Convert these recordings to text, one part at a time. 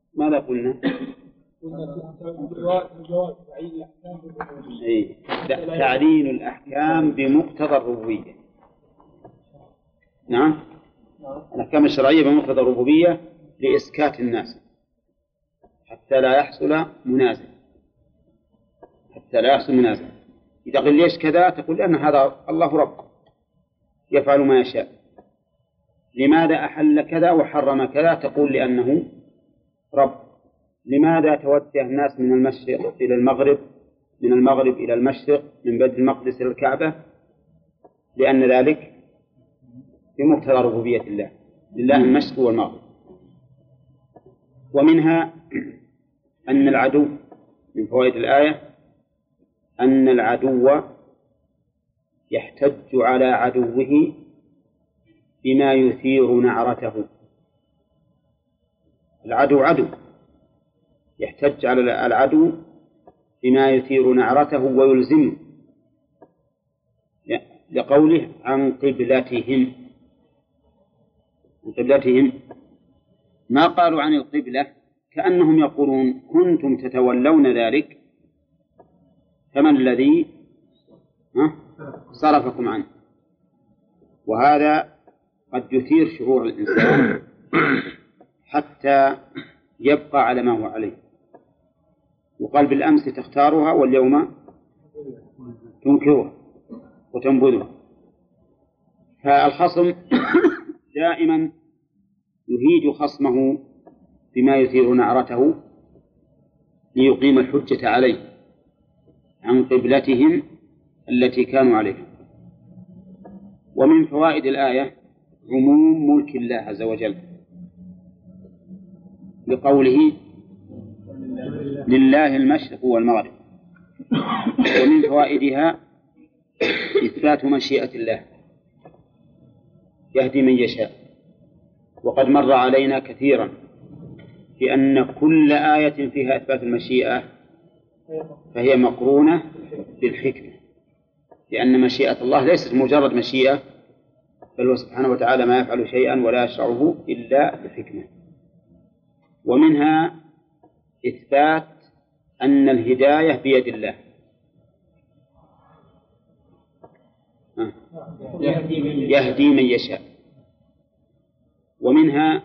ماذا قلنا؟ تعليل الأحكام بمقتضى الربوبية. نعم، الأحكام الشرعية بمقتضى الربوبية لإسكات الناس حتى لا يحصل منازع. إذا قل ليش كذا تقول لأن هذا الله رب يفعل ما يشاء. لماذا أحل كذا وحرم كذا؟ تقول لأنه رب. لماذا توجه الناس من المشرق إلى المغرب، من المغرب إلى المشرق، من بيت المقدس إلى الكعبة؟ لأن ذلك بمقتضى ربوبية الله، لله المشرق والمغرب. ومنها أن العدو، من فوائد الآية أن العدو يحتج على عدوه بما يثير نعرته. العدو عدو، يحتج على العدو بما يثير نعرته ويلزمه، لقوله عن قبلتهم. ما قالوا عن القبلة كأنهم يقولون كنتم تتولون ذلك فمن الذي صرفكم عنه. وهذا قد يثير شعور الإنسان حتى يبقى على ما هو عليه. وقال بالأمس تختارها واليوم تنكرها وتنبذها. فالخصم دائما يهيج خصمه بما يثير نعرته ليقيم الحجة عليه عن قبلتهم التي كانوا عليها. ومن فوائد الآية عموم ملك الله عز وجل لقوله لله المشرق والمغرب. ومن فوائدها إثبات مشيئة الله يهدي من يشاء. وقد مر علينا كثيرا بأن كل آية فيها إثبات المشيئة فهي مقرونة بالحكمة، لأن مشيئة الله ليست مجرد مشيئة، بل هو سبحانه وتعالى ما يفعل شيئا ولا يشرعه إلا بحكمة. ومنها إثبات أن الهداية بيد الله، يهدي من يشاء. ومنها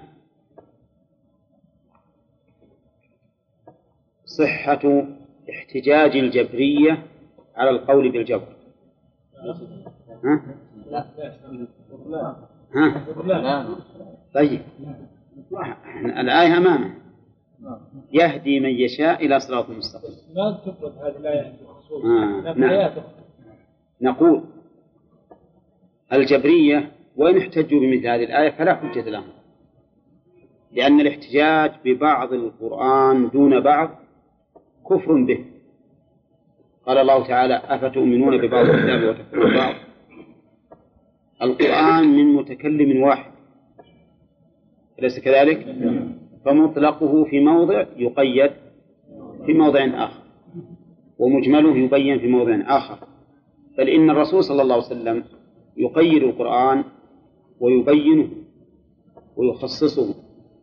صحة احتجاج الجبرية على القول بالجبر. طيب الآية أمامه يهدي من يشاء إلى صراط مستقيم. ما تفرض هذه الآية نعم. نقول الجبرية وإن احتجوا بمثل هذه الآية فلا حجة لهم، لأن الاحتجاج ببعض القرآن دون بعض كفر به. قال الله تعالى أفتؤمنون ببعض الكتاب وتكفرون ببعض. القرآن من متكلم واحد أليس كذلك؟ فمطلقه في موضع يقيد في موضع آخر، ومجمله يبين في موضع آخر. بل إن الرسول صلى الله عليه وسلم يقيد القرآن ويبينه ويخصصه.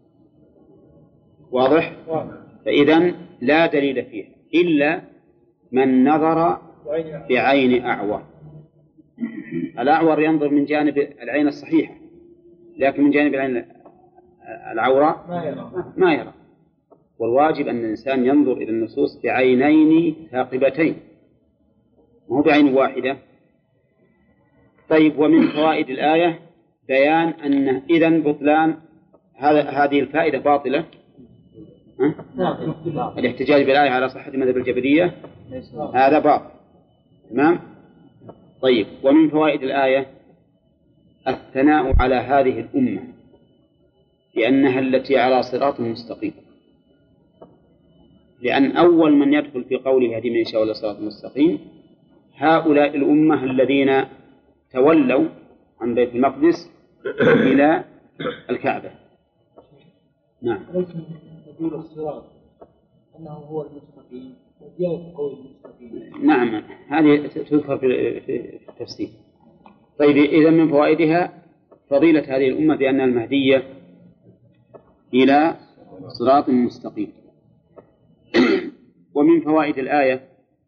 واضح؟ فإذن لا دليل فيه إلا من نظر بعين أعور. الأعور ينظر من جانب العين الصحيحة، لكن من جانب العين العوراء ما يرى. والواجب أن الإنسان ينظر إلى النصوص بعينين ثاقبتين، مو بعين واحدة. طيب، ومن فوائد الآية بيان أن إذن بطلان هذه الفائدة باطلة. الاحتجاج بالآية على صحة مذهب الجبرية هذا باطل. تمام. طيب، ومن فوائد الآية الثناء على هذه الأمة لأنها التي على صراط مستقيم، لأن أول من يدخل في قوله يهدي من يشاء إلى صراط مستقيم هؤلاء الأمة الذين تولوا عن بيت المقدس إلى الكعبة. نعم. نقول الصراط أنه هو المستقيم وزيادة قول المستقيم. نعم، هذه تذكر في التفسير. طيب، إذا من فوائدها فضيلة هذه الأمة بأنها المهدية إلى صراط مستقيم. ومن فوائد الآية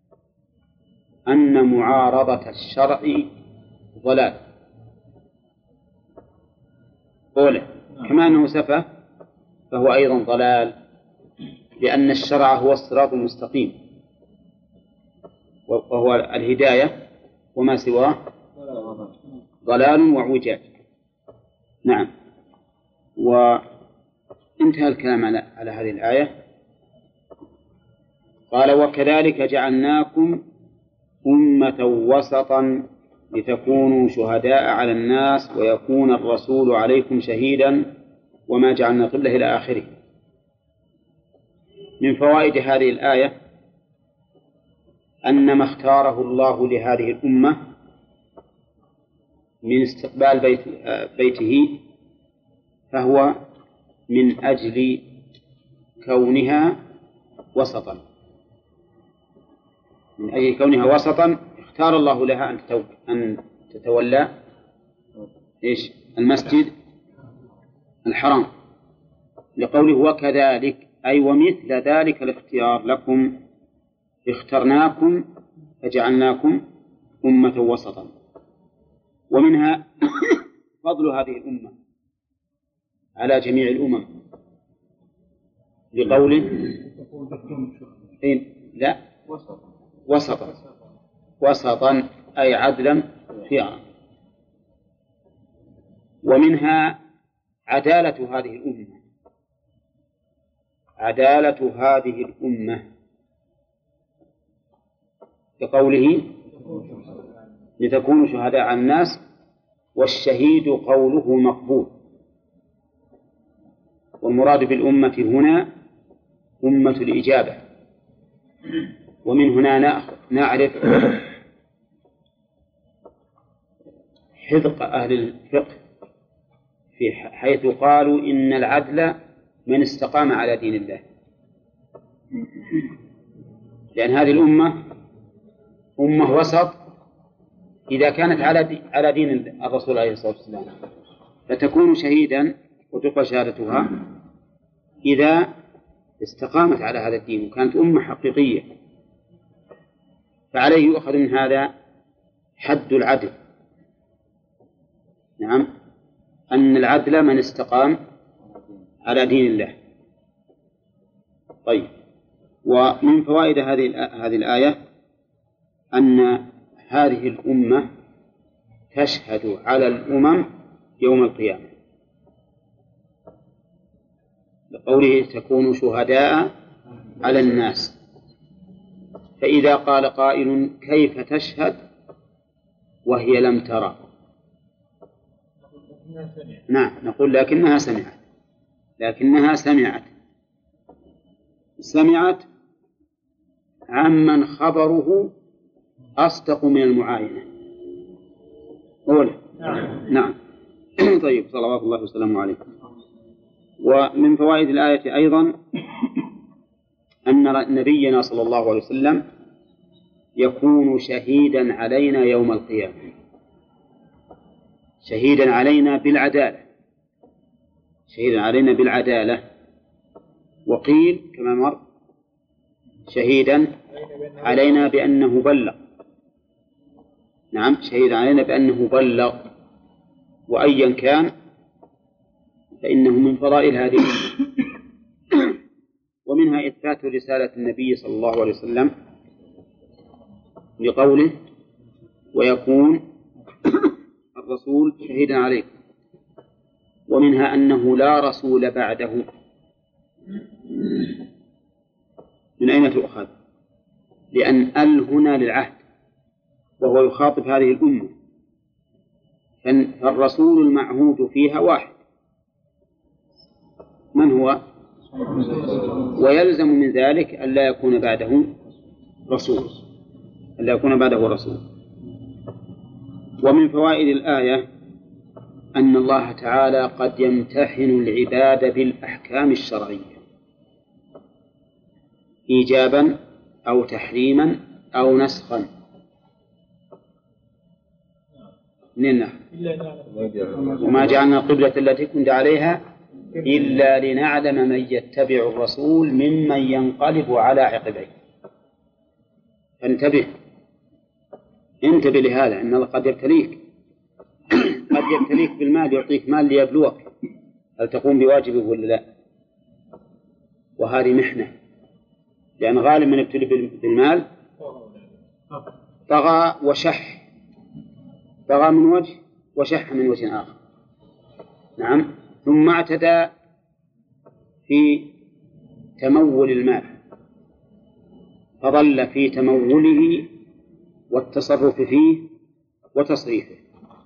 أن معارضة الشرع ضلال أولا، كما أنه سفه فهو أيضا ضلال، لأن الشرع هو الصراط المستقيم وهو الهداية، وما سواه ضلال وعوجاج. نعم. وانتهى الكلام على هذه الآية. قال وكذلك جعلناكم أمة وسطا لتكونوا شهداء على الناس ويكون الرسول عليكم شهيدا وما جعلنا قبله إلى آخره. من فوائد هذه الآية أن ما اختاره الله لهذه الأمة من استقبال بيته فهو من أجل كونها وسطا، من أجل كونها وسطا اختار الله لها أن تتولى المسجد الحرام، لقوله وكذلك أي ومثل ذلك الاختيار لكم اخترناكم فجعلناكم أمة وسطا. ومنها فضل هذه الأمة على جميع الأمم، لقوله لا وسطا أي عدلا فيها. ومنها عدالة هذه الأمة لقوله لتكونوا شهداء على الناس، والشهيد قوله مقبول. والمراد بالأمة هنا أمة الإجابة. ومن هنا نعرف حذق أهل الفقه في حيث قالوا إن العدل من استقام على دين الله، لأن هذه الأمة أمة وسط إذا كانت على دين الرسول عليه الصلاة والسلام، فتكون شهيدا وتقبل شهادتها إذا استقامت على هذا الدين وكانت أمة حقيقية. فعليه يؤخذ من هذا حد العدل. نعم، أن العدل من استقام على دين الله. طيب، ومن فوائد هذه الآية أن هذه الأمة تشهد على الأمم يوم القيامة، لقوله تكونوا شهداء على الناس. فإذا قال قائل كيف تشهد وهي لم ترى؟ نعم، نقول لكنها سمعت عمن خبره أصدق من المعاينة. نعم. طيب، صلوات الله وسلامه عليه. ومن فوائد الآية أيضا أن نبينا صلى الله عليه وسلم يكون شهيدا علينا يوم القيامة، شهيدا علينا بالعدالة، وقيل كما مر شهيدا علينا بأنه بلغ. نعم، شهيدا علينا بأنه بلغ، وأيا كان فإنه من فضائل هذه. ومنها إثبات رسالة النبي صلى الله عليه وسلم لقوله ويكون الرسول شهيدا عليكم. ومنها أنه لا رسول بعده. من أين تؤخذ؟ لأن هنا للعهد وهو يخاطب هذه الأمة، فالرسول المعهود فيها واحد، من هو؟ ويلزم من ذلك أن لا يكون بعده رسول. ومن فوائد الآية أن الله تعالى قد يمتحن العباد بالأحكام الشرعية إيجابا أو تحريما أو نسخا. وما جعلنا القبلة التي كنت عليها إلا لنعلم من يتبع الرسول ممن ينقلب على عقبيه. فانتبه، انتبه لهذا، إن الله قد يبتليك، قد يبتليك بالمال، يعطيك مال ليبلوك هل تقوم بواجبه ولا لا، وهذه محنة، لأن غالب من يبتلي بالمال طغى وشح، طغى من وجه وشح من وجه آخر. نعم. ثم اعتدى في تمول المال، فظل في تموله والتصرف فيه وتصريفه.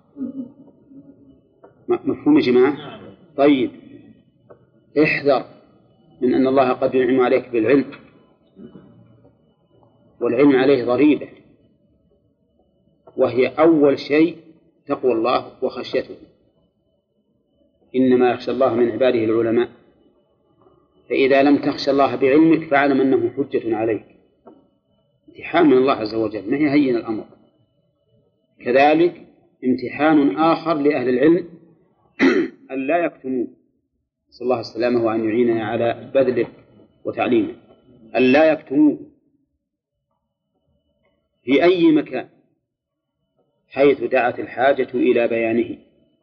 مفهوم يا جماعة؟ طيب، احذر من أن الله قد ينعم عليك بالعلم، والعلم عليه ضريبة، وهي أول شيء تقوى الله وخشيته. إنما يخشى الله من عباده العلماء. فإذا لم تخشى الله بعلمك فاعلم أنه حجة عليك، امتحان من الله عز وجل، ما هي هين الأمر. كذلك امتحان آخر لأهل العلم أن لا يكتموا، نسأل الله السلامة وأن يعيننا على بذله وتعليمه، أن لا يكتموا في أي مكان حيث دعت الحاجة إلى بيانه،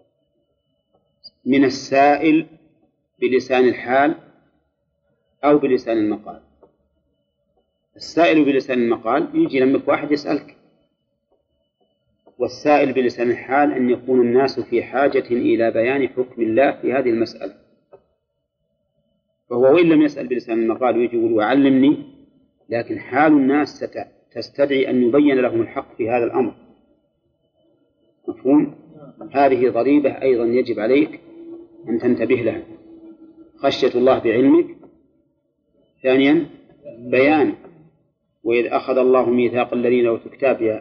من السائل بلسان الحال أو بلسان المقال. السائل بلسان المقال يجي لمك واحد يسألك، والسائل بلسان الحال أن يكون الناس في حاجة إلى بيان حكم الله في هذه المسألة، فهو وإن لم يسأل بلسان المقال ويجي يقول وعلمني، لكن حال الناس تستدعي أن يبين لهم الحق في هذا الأمر. مفهوم؟ هذه ضريبة أيضا يجب عليك أن تنتبه لها، خشية الله بعلمك. ثانيا بيان، وإذ أخذ الله ميثاق الذين أوتوا الكتاب،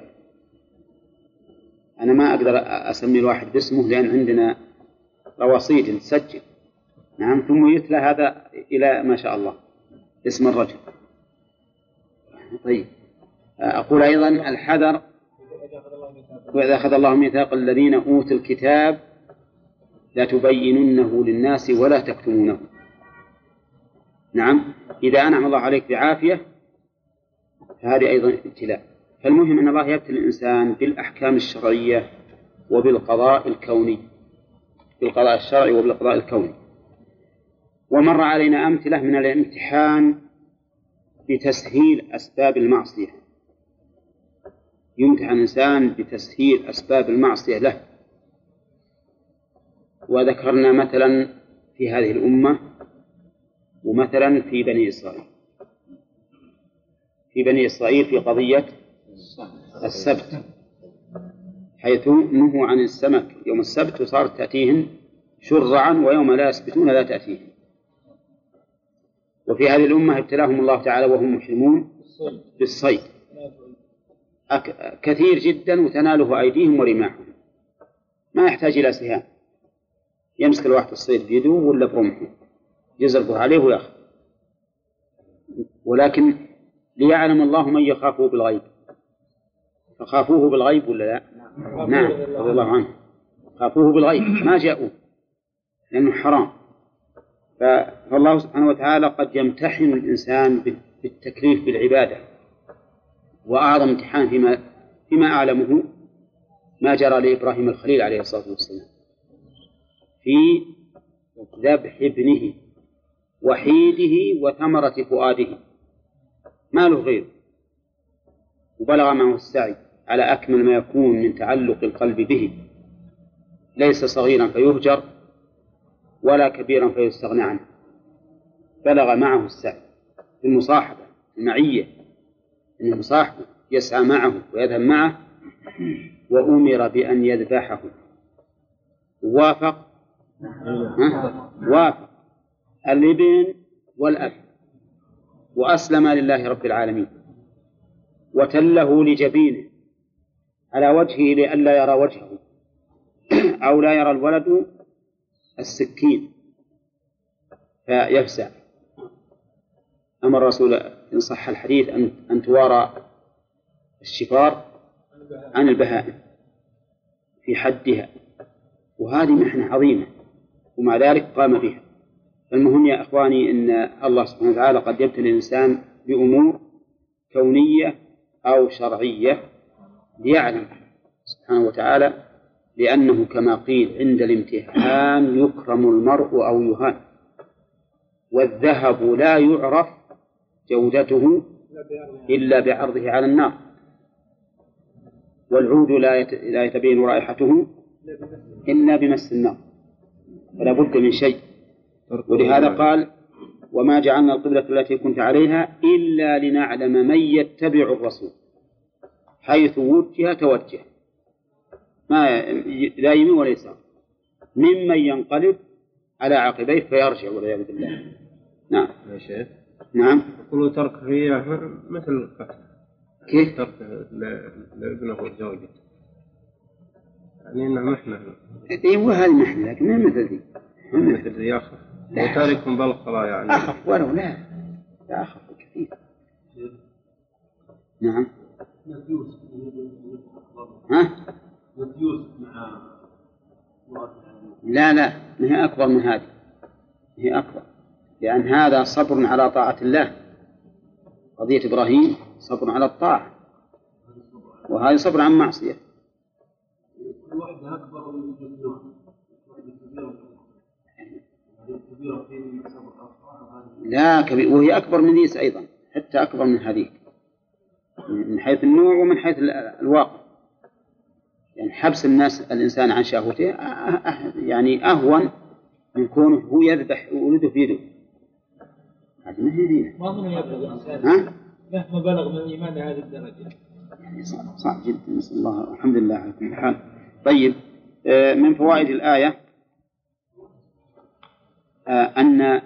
أنا ما أقدر أسمي الواحد باسمه لأن عندنا رواصيد تسجل. نعم. ثم يتلى هذا إلى ما شاء الله اسم الرجل. طيب، أقول أيضا الحذر، وإذا أخذ الله ميثاق الذين أوتوا الكتاب لتبيننه للناس ولا تكتمونه. نعم. إذا أنعم الله عليك بعافية فهذه أيضا ابتلاء. فالمهم أن الله يبتلي الإنسان بالأحكام الشرعية وبالقضاء الكوني، بالقضاء الشرعي وبالقضاء الكوني. ومر علينا أمثلة من الامتحان بتسهيل أسباب المعصية، يمتحن الإنسان بتسهيل أسباب المعصية له. وذكرنا مثلا في هذه الأمة، ومثلا في بني إسرائيل، في بني إسرائيل في قضية السبت، حيث نهوا عن السمك يوم السبت وصارت تأتيهم شرعا، ويوم لا يسبتون لا تأتيهم. وفي هذه الأمة ابتلاهم الله تعالى وهم محرمون بالصيد كثير جدا، وتناله أيديهم ورماحهم، ما يحتاج إلى سهام، يمسك الواحد الصيد بيده ولا برمحه يزرقه عليه ويأخذ. ولكن ليعلم الله من يخافه بالغيب، فخافوه بالغيب ولا لا؟ نعم، رضي الله عنه، خافوه بالغيب ما جاءوه لأنه حرام. فالله سبحانه وتعالى قد يمتحن الإنسان بالتكليف بالعبادة. وأعظم امتحان فيما أعلمه ما جرى لإبراهيم الخليل عليه الصلاة والسلام في ذبح ابنه وحيده وثمرة فؤاده، ما له غير، وبلغ معه السعي على أكمل ما يكون من تعلق القلب به، ليس صغيرا فيهجر ولا كبيرا فيستغنى عنه، بلغ معه السعي في المصاحبة المعية، إنه صاحبه يسعى معه ويذهب معه، وأمر بأن يذبحه، وافق الابن والأب، وأسلم لله رب العالمين، وتله لجبينه على وجهه لئلا يرى وجهه أو لا يرى الولد السكين فيفزع. أمر الرسول إن صح الحديث أن توارى الشفار عن البهائم في حدها، وهذه محنة عظيمة، ومع ذلك قام بها. المهم يا أخواني أن الله سبحانه وتعالى قد يبتلي الإنسان بأمور كونية أو شرعية ليعلم سبحانه وتعالى، لأنه كما قيل عند الامتحان يكرم المرء أو يهان، والذهب لا يعرف جودته إلا بعرضه على النار، والعود لا يتبين رائحته إلا بمس النار، فلا بد من شيء. ولهذا قال وما جعلنا القبلة التي كنت عليها إلا لنعلم من يتبع الرسول حيث وجه توجه، ما لا يمين ولا يسار، ممن ينقلب على عقبيه فيرجع والعياذ بالله. نعم يا شيخ. نعم. يقولوا ترك فيها مثل القتل. كيف؟ ترك لابنه وزوجته، يعني إنها محنة. أيوة هذه محنة، لكن ما مثل ذي. مثل ذي يخف وتارك بالخلا يعني. أخف ولو لا أخف كثير. نعم. ها؟ لا ما هي أكبر من هذه، هي أكبر، لأن هذا صبر على طاعة الله، قضية إبراهيم صبر على الطاعة، وهذا صبر عن معصية. لا كبير، وهي أكبر من ذيس أيضا، حتى أكبر من هذه من حيث النوع ومن حيث الواقع. يعني حبس الإنسان عن شهوته يعني أهون من كونه هو يذبح ولده في يده. هذه ما هي دينه. ما هو يبلغ الإنسان مهما بلغ من الإيمان لهذه الدرجة. يعني صعب جدا، نسأل الله الحمد لله على كل حال. طيب من فوائد الآية أن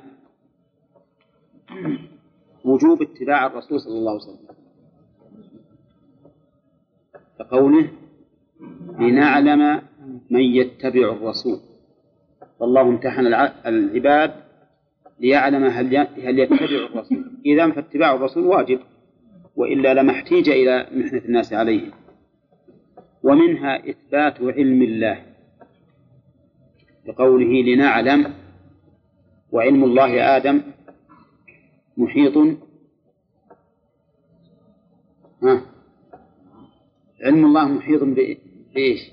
وجوب اتباع الرسول صلى الله عليه وسلم، كقوله لنعلم من يتبع الرسول، فالله امتحن العباد ليعلم هل يتبع الرسول، إذن فاتباع الرسول واجب، وإلا لما احتيج إلى محنة الناس عليه. ومنها إثبات علم الله بقوله لنعلم، وعلم الله آدم محيط علم الله محيط بإيش؟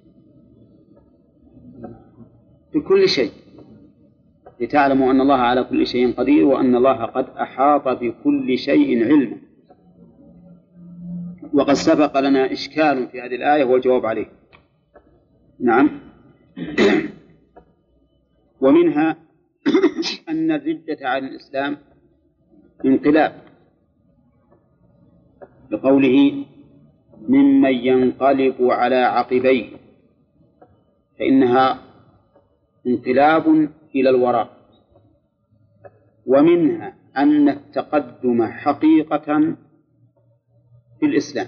بكل شيء، لتعلموا أن الله على كل شيء قدير وأن الله قد أحاط بكل شيء علما. وقد سبق لنا إشكال في هذه الآية والجواب عليه. نعم. ومنها أن الردة على الإسلام انقلاب، بقوله ممن ينقلب على عقبيه، فإنها انقلاب إلى الوراء. ومنها أن التقدم حقيقة في الإسلام،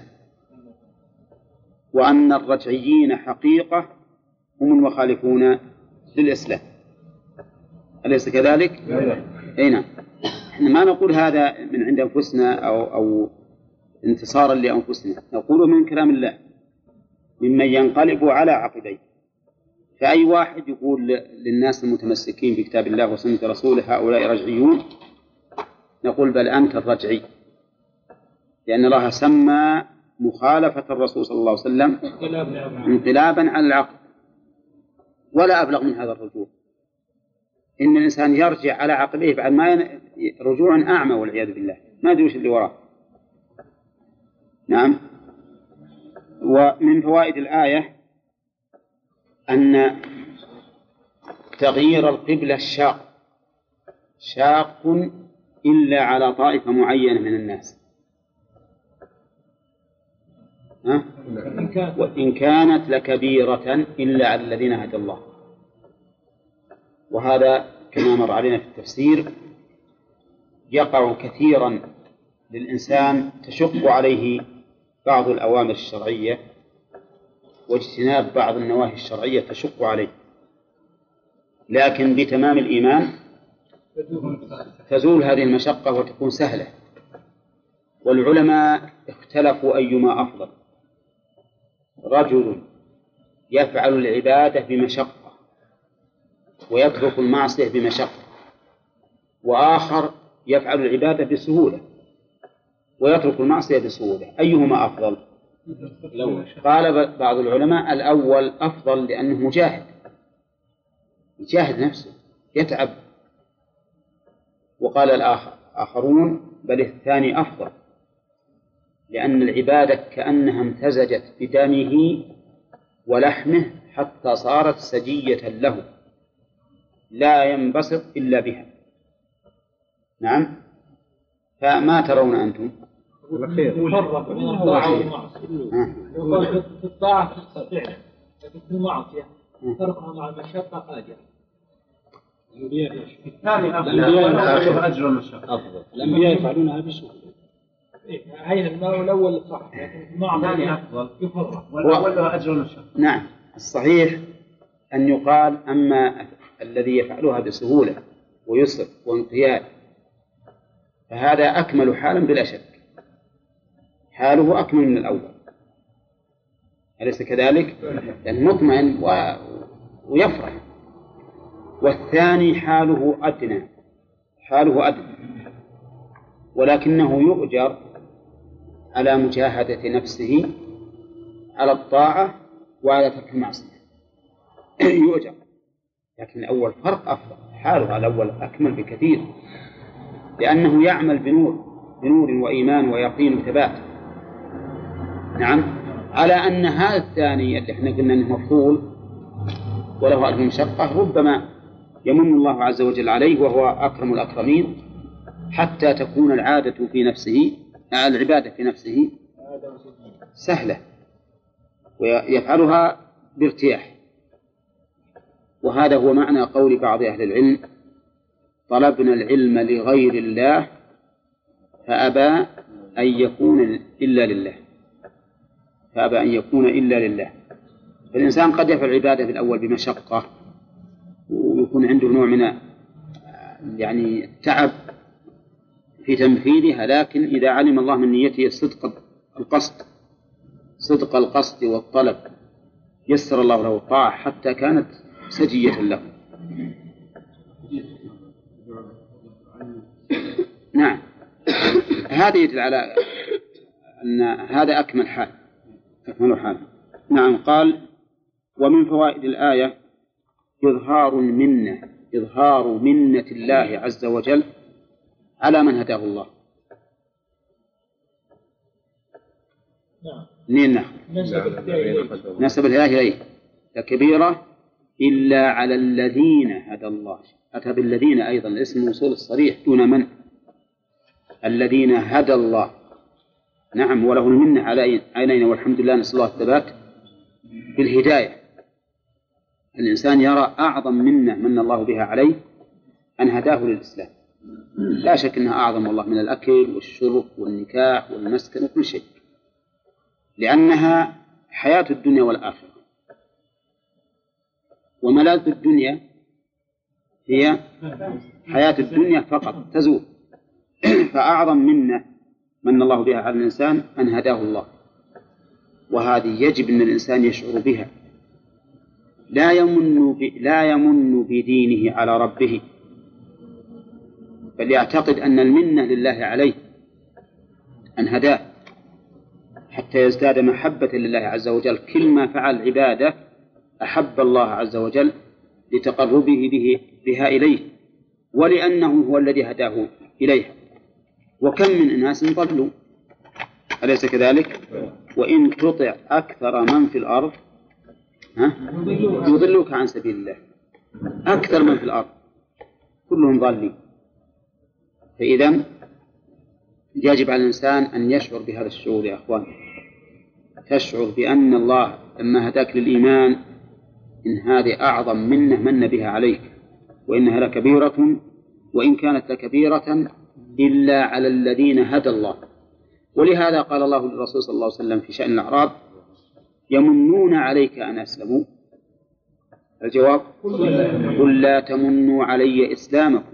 وأن الرجعيين حقيقة هم المخالفون للإسلام. أليس كذلك؟ أي نعم. إحنا ما نقول هذا من عند أنفسنا أو انتصارا لأنفسنا، نقول من كلام الله ممن ينقلب على عقبيه. فأي واحد يقول للناس المتمسكين بكتاب الله وسنة رسوله هؤلاء رجعيون، نقول بل أنت الرجعي، لأن الله سمى مخالفة الرسول صلى الله عليه وسلم انقلابا على العقل. ولا أبلغ من هذا الرجوع، إن الإنسان يرجع على عقبيه بعد ما رجوع أعمى والعياذ بالله، ما أدري وش اللي وراه. نعم. ومن فوائد الآية أن تغيير القبلة شاق إلا على طائفة معينة من الناس، وإن كانت لكبيرة إلا على الذين هدى الله. وهذا كما مر علينا في التفسير يقع كثيرا للإنسان، تشق عليه بعض الأوامر الشرعية واجتناب بعض النواهي الشرعية تشق عليه، لكن بتمام الإيمان تزول هذه المشقة وتكون سهلة. والعلماء اختلفوا أيما أفضل، رجل يفعل العبادة بمشقة ويترك المعصية بمشقة، وآخر يفعل العبادة بسهولة ويترك المعصية بسهولة، أيهما أفضل؟ قال بعض العلماء الأول أفضل لأنه مجاهد، يجاهد نفسه يتعب. وقال آخرون بل الثاني أفضل، لأن العبادة كأنها امتزجت بدمه ولحمه حتى صارت سجية له لا ينبسط إلا بها. نعم، فما ترون أنتم؟ يفرق بين الطاعة والمعصية. في الطاعة تستطيع، لكن في المعصية تركها مع المشقة قادرة. الأنبياء أجر المشقة أفضل. الأنبياء يفعلونها بسهولة. هين الأول صح، لكن في المعصية أفضل يفرق. والأول له أجر المشقة. نعم، الصحيح أن يقال أما الذي يفعلها بسهولة ويسر وانقياد فهذا أكمل حالا بلا شك، حاله أكمل من الأول، أليس كذلك؟ لأنه مطمئن ويفرح. والثاني حاله أدنى ولكنه يؤجر على مجاهدة نفسه على الطاعة وعلى ترك المعصية يؤجر، لكن الأول فرق أفضل، حاله الأول أكمل بكثير لأنه يعمل بنور وإيمان ويقين وثبات. نعم، على أن هذا الثاني اللي احنا قلنا أنه مفضول وله أجر مشقة ربما يمن الله عز وجل عليه وهو أكرم الأكرمين حتى تكون العادة في نفسه، العبادة في نفسه سهلة ويفعلها بارتياح. وهذا هو معنى قول بعض أهل العلم: طلبنا العلم لغير الله فأبى أن يكون إلا لله. فالإنسان قد يفعل العبادة في الأول بمشقة ويكون عنده نوع من يعني التعب في تنفيذها، لكن إذا علم الله من نيته صدق القصد والطلب يسر الله له الطاعة حتى كانت سجية له. نعم، هذا يدل على أن هذا أكمل حال. نعم، قال: ومن فوائد الآية إظهار منة الله عز وجل على من هداه الله. نسب الهداية إليه كبيرة إلا على الذين هدى الله. أتى بالذين أيضا اسم موصول الصريح دون من، الذين هدى الله. نعم، وله المنة علينا والحمد لله، نسأل الله الثبات بالهداية. الإنسان يرى أعظم منة من الله بها عليه أن هداه للإسلام، لا شك أنها أعظم والله من الأكل والشرب والنكاح والمسكن وكل شيء، لأنها حياة الدنيا والآخرة، وملاذ الدنيا هي حياة الدنيا فقط تزول. فأعظم منة من الله بها على الإنسان أن هداه الله، وهذه يجب أن الإنسان يشعر بها، لا يمن بدينه على ربه، بل يعتقد أن المنة لله عليه أن هداه حتى يزداد محبة لله عز وجل. كل ما فعل عبادة أحب الله عز وجل لتقربه بها إليه، ولأنه هو الذي هداه إليها. وكم من أناس ضلوا، أليس كذلك؟ وإن تطع أكثر من في الأرض يضلوك عن سبيل الله. أكثر من في الأرض كلهم ضالين. فإذا يجب على الإنسان أن يشعر بهذا الشعور يا أخوان، تشعر بأن الله لما هداك للإيمان إن هذه أعظم منة من بها عليك، وإنها لكبيرة، وإن كانت لكبيرة إلا على الذين هدى الله. ولهذا قال الله للرسول صلى الله عليه وسلم في شأن الأعراب: يمنون عليك أن أسلموا. الجواب: قل لا تمنوا علي إسلامكم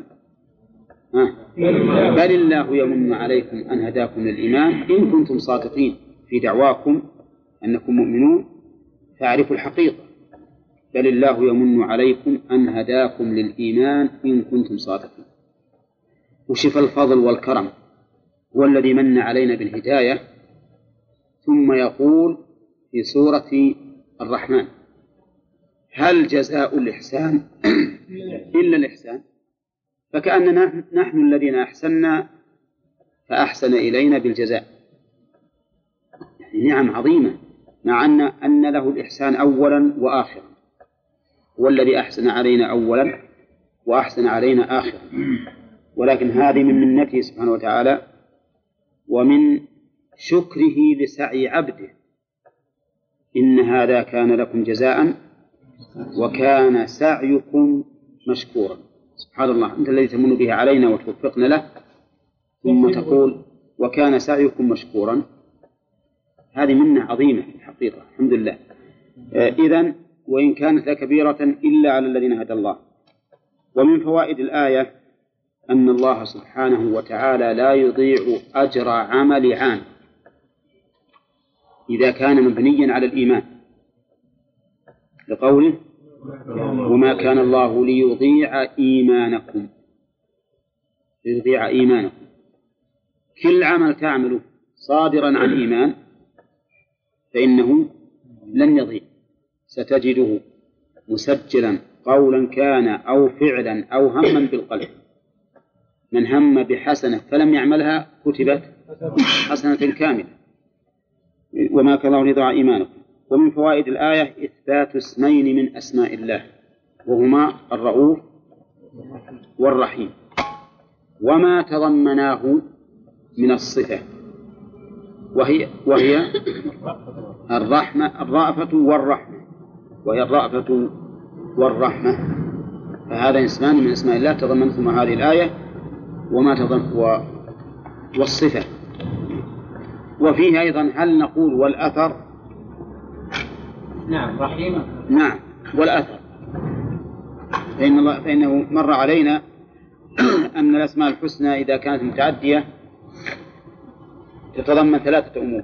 بل الله يمن عليكم أن هداكم للإيمان إن كنتم صادقين في دعواكم أنكم مؤمنون فاعرفوا الحقيقة. بل الله يمن عليكم أن هداكم للإيمان إن كنتم صادقين. وشف الفضل والكرم هو الذي من علينا بالهداية، ثم يقول في سورة الرحمن: هل جزاء الإحسان إلا الإحسان؟ فكأننا نحن الذين أحسنا فأحسن إلينا بالجزاء. يعني نعم عظيمة، مع أن له الإحسان أولا وآخرا، هو الذي أحسن علينا أولا وأحسن علينا آخرا، ولكن هذه من منته سبحانه وتعالى ومن شكره لسعي عبده. إن هذا كان لكم جزاء وكان سعيكم مشكورا. سبحان الله، أنت الذي تمن به علينا وتوفقنا له، ثم تقول وكان سعيكم مشكورا. هذه منة عظيمة في الحقيقة، الحمد لله. إذن وإن كانت لكبيرة إلا على الذين هدى الله. ومن فوائد الآية أن الله سبحانه وتعالى لا يضيع أجر عمل عام إذا كان مبنيا على الإيمان، لقوله: وما كان الله ليضيع إيمانكم. ليضيع إيمانكم، كل عمل تعمله صادرا عن إيمان فإنه لن يضيع، ستجده مسجلا قولا كان أو فعلا أو هما بالقلب. من هم بحسنة فلم يعملها كتبت حسنة كاملة. وما كان الله ليضيع إيمانكم. ومن فوائد الآية إثبات اسمين من أسماء الله، وهما الرؤوف والرحيم، وما تضمناه من الصفة، وهي الرحمة، الرأفة والرحمة، وهي الرأفة والرحمة. فهذا اسمان من أسماء الله تضمنتهما هذه الآية، وما والصفة. وفيه أيضا هل نقول والأثر؟ نعم، رحيمة. نعم، والأثر، فإنه مر علينا أن الأسماء الحسنى إذا كانت متعدية تتضمن 3 أمور: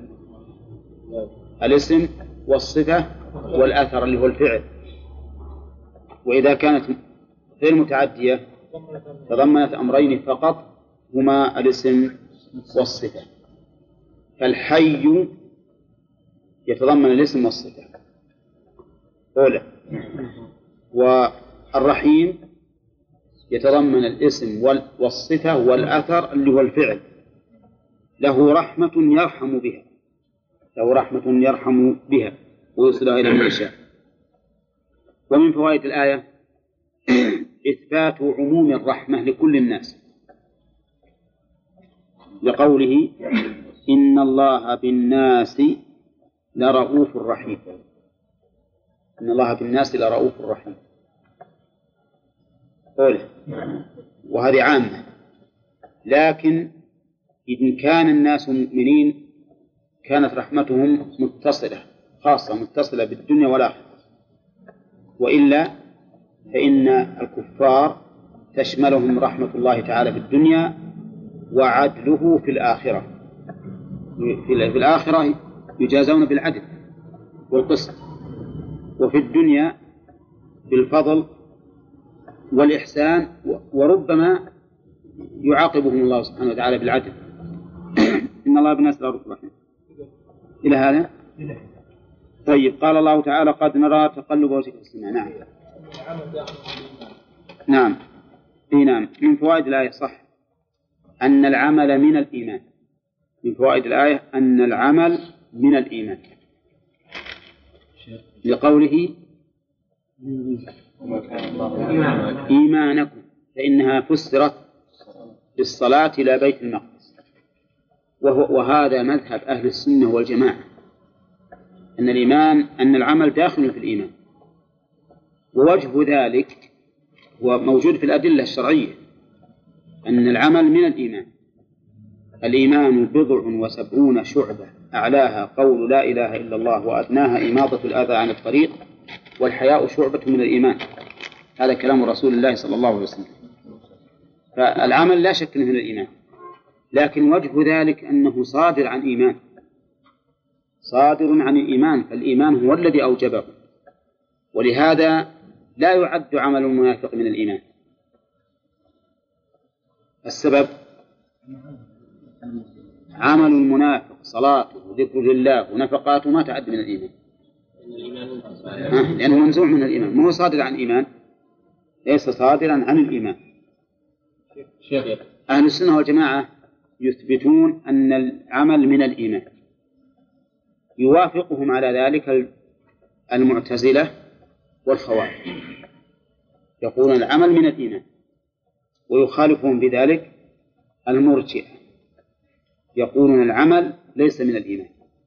الاسم والصفة والأثر اللي هو الفعل. وإذا كانت غير متعدية تضمنت أمرين فقط، هما الاسم والصفة. فالحي يتضمن الاسم والصفة أولى، والرحيم يتضمن الاسم والصفة والأثر اللي هو الفعل. له رحمة يرحم بها، له رحمة يرحم بها ويوصلها إلى من يشاء. ومن فوائد الآية إثبات عموم الرحمة لكل الناس، لقوله: إن الله بالناس لرؤوف رحيم. إن الله بالناس لرؤوف رحيم، وهذه عامة. لكن إن كان الناس مؤمنين كانت رحمتهم متصلة، خاصة متصلة بالدنيا والآخرة، وإلا فإن الكفار تشملهم رحمة الله تعالى في الدنيا وعدله في الآخرة. في الآخرة يجازون بالعدل والقسط، وفي الدنيا بالفضل والإحسان، وربما يعاقبهم الله سبحانه وتعالى بالعدل. إن الله بالناس لرؤوف رحيم. إلى هذا. طيب، قال الله تعالى: قد نرى تقلب وجهك في السماء. نعم، نعم، نعم. من فوائد الآية صح أن العمل من الإيمان. من فوائد الآية أن العمل من الإيمان، لقوله: إيمانكم، فإنها فسرت بالصلاة إلى بيت المقدس. وهذا مذهب أهل السنة والجماعة، أن العمل داخل في الإيمان. ووجه ذلك وموجود في الأدلة الشرعية، أن العمل من الإيمان. الإيمان 70 شعبة، أعلاها قول لا إله إلا الله، وأدناها إماطة الأذى عن الطريق، والحياء شعبة من الإيمان. هذا كلام رسول الله صلى الله عليه وسلم. فالعمل لا شك من الإيمان، لكن وجه ذلك أنه صادر عن إيمان، صادر عن الإيمان، فالإيمان هو الذي أوجبه، ولهذا لا يعد عمل المنافق من الإيمان. السبب عمل المنافق صلاته وذكر لله ونفقاته ما تعد من الإيمان، لأنه منزوع من الإيمان، ما هو صادر عن إيمان، ليس صادرا عن الإيمان. أهل السنة والجماعة يثبتون أن العمل من الإيمان، يوافقهم على ذلك المعتزلة والخوارج، يقولون العمل من الإيمان، ويخالفهم بذلك المرجئة، يقولون العمل ليس من الإيمان.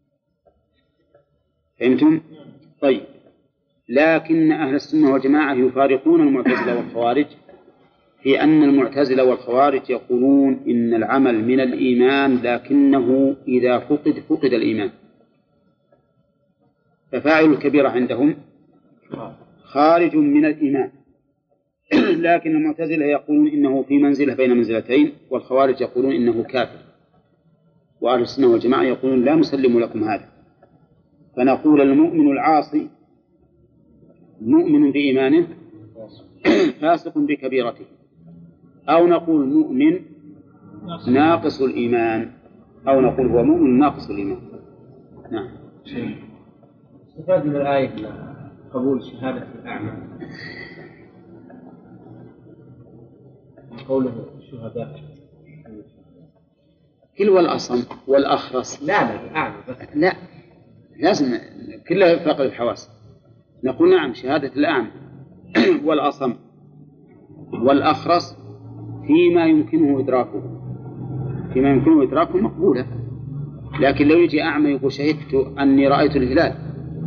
فهمتم؟ طيب، لكن أهل السنة والجماعة يفارقون المعتزلة والخوارج في أن المعتزلة والخوارج يقولون إن العمل من الإيمان، لكنه إذا فقد الإيمان، ففاعل الكبيرة عندهم خارج من الإيمان. لكن المعتزلة يقولون إنه في منزلة بين منزلتين، والخوارج يقولون إنه كافر، وأهل السنة والجماعة يقولون لا نسلم لكم هذا، فنقول المؤمن العاصي مؤمن بإيمانه فاسق بكبيرته، أو نقول مؤمن ناقص الإيمان، أو نقول هو مؤمن ناقص الإيمان. نعم. استفاد من الآية قبول شهادة الأعمى، قوله الشهداء كل والأصم والأخرس، لا الأعمى بس، لا لازم كلها فقد الحواس. نقول نعم شهادة الأعمى والأصم والأخرس فيما يمكنه إدراكه مقبولة، لكن لو يجي أعمى يقول شهدت أني رأيت الهلال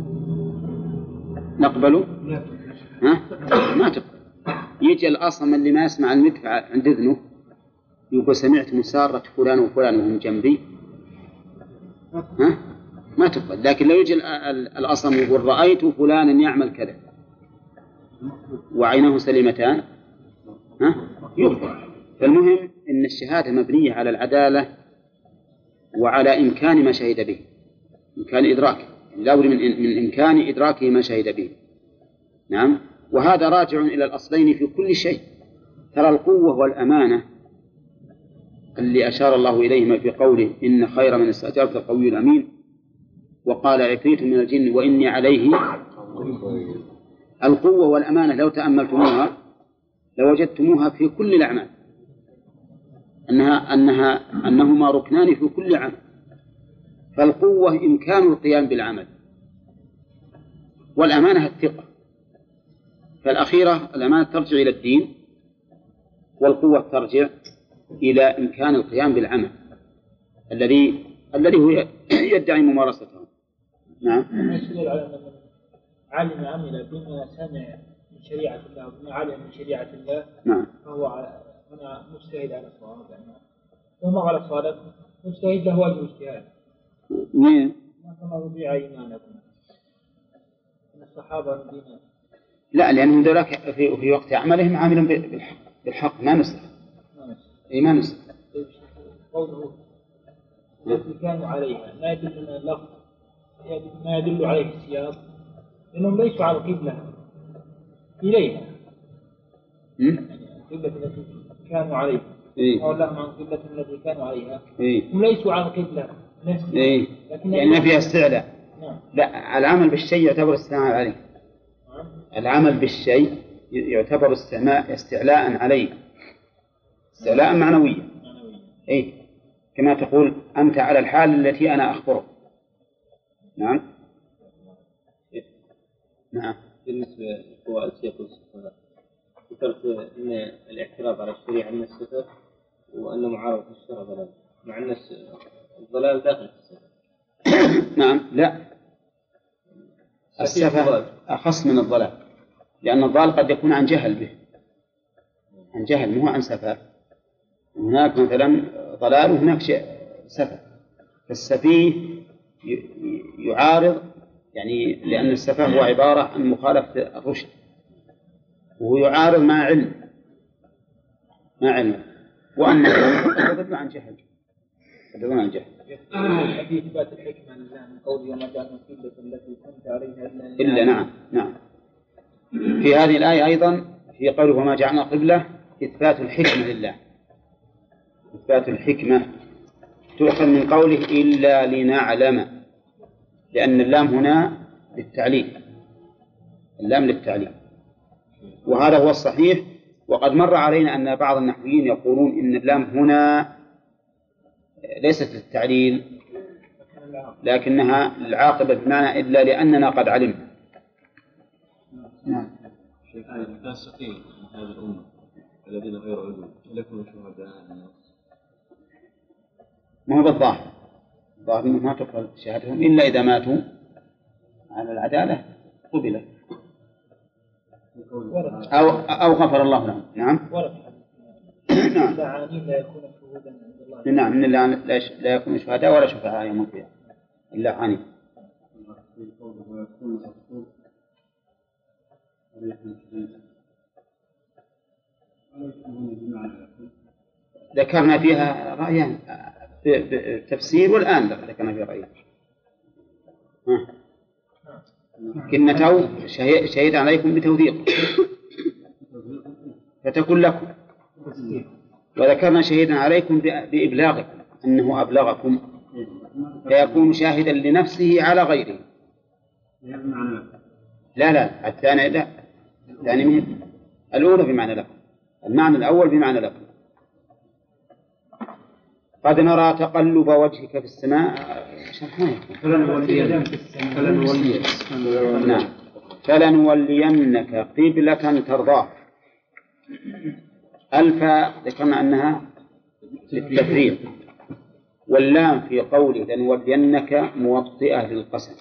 نقبله؟ ها؟ ما تقبل. يجي الأصم اللي ما يسمع المدفع عند إذنه يقول سمعت مسارة فلان وفلان وهم جنبي، ها؟ ما تقبل. لكن لو يجي الأصم يقول رأيت فلانا يعمل كذا وعينه سليمتان، ها؟ يقبل. فالمهم أن الشهادة مبنية على العدالة وعلى إمكان ما شهد به، إمكان إدراكه، لا بد من إمكان إدراكه ما شهد به. نعم. وهذا راجع إلى الأصلين في كل شيء. ترى القوة والأمانة اللي أشار الله إليهما في قوله إن خير من استأجرت القوي الأمين، وقال عفريت من الجن وإني عليه. القوة والأمانة لو تأملتموها لوجدتموها في كل الأعمال، أنهما ركنان في كل عمل. فالقوة إمكان القيام بالعمل، والأمانة الثقة. فالأخيرة الأمانة ترجع إلى الدين، والقوة ترجع إلى إمكان القيام بالعمل الذي هو يدعي ممارسته. نعم. علم عمل بما سمع من شريعة الله وبما علم من شريعة الله، نعم، فهو هنا مجتهد على الصواب، وما على الصواب مجتهد له واجب اجتهاد. نعم. ما تضيع إيمانكم من الصحابة الذين لا، لأنهم ذلك في وقت عملهم عاملون بالحق ما نسخ. ما نسخ. قوله التي كانوا عليها ما يدل من اللفظ، ما يدل عليه السياق، لأنهم ليسوا على القبلة إليها، القبلة التي كانوا عليها، أو لهم عن القبلة التي كانوا عليها، هم ليسوا على القبلة نفسها، لأن فيها استعلاء. لا، العمل بالشيء يعتبر استعلاء عليه. العمل بالشيء يعتبر استعلاء عليه، استعلاء معنويا. كما تقول أنت على الحال التي أنا أخبرك. نعم. نعم. بالنسبة لقواء السياق والصفات، ذكرت أن الاعتراض على الشريعة من الصفة، وأن معارضة الشرع ضلال، مع أن الضلال داخل في الصفة. نعم. لا، السفة أخص من الضلال، لأن الضلال قد يكون عن جهل به، عن جهل مو عن سفة. هناك مثلا ضلال وهناك سفة. فالسفيه يعارض، يعني لأن السفة هو عبارة عن مخالفة الرشد، وهو يعارض مع علم، وأنه يضل عن جهل. في إثبات الحكمة لله من قوله وما جعلنا القبلة التي كنت عليها إلا. نعم. في هذه الآية أيضا في قوله وما جعلنا قبلة إثبات الحكمة لله، إثبات الحكمة تؤخذ من قوله إلا لنعلم، لأن اللام هنا للتعليل، اللام للتعليل، وهذا هو الصحيح. وقد مر علينا أن بعض النحويين يقولون إن اللام هنا ليست للتعليل لكنها العاقبة بمعنى إلا لأننا قد علمنا. نعم. الفاسقين من هذه الأمة الذين غير علوم لكم شهداء الناس، ما هو بالظاهر، الظاهر أنه ما تقبل شهادتهم إلا إذا ماتوا على العدالة قبلت أو غفر الله لهم. نعم. نعم. لا يكون شهودا عند الله. نعم، إن لا يكون شهداء ولا شفعاء يوم القيامة إلا عني. ذكرنا فيها رأيان بالتفسير، والآن ذكرنا فيها رأيان. كنته شهيد عليكم بتوثيق فتكون لكم، وذكرنا شهيدا عليكم بإبلاغكم أنه أبلغكم فيكون شاهدا لنفسه على غيره. لا الثاني لا، الثاني من الأولى بمعنى لكم، المعنى الأول بمعنى لكم. قد نرى تقلب وجهك في السماء، فلنولينك قبلة ترضاها. الفاء ذكرنا أنها للتفريق، واللام في قوله لنولينك موطئة للقسم،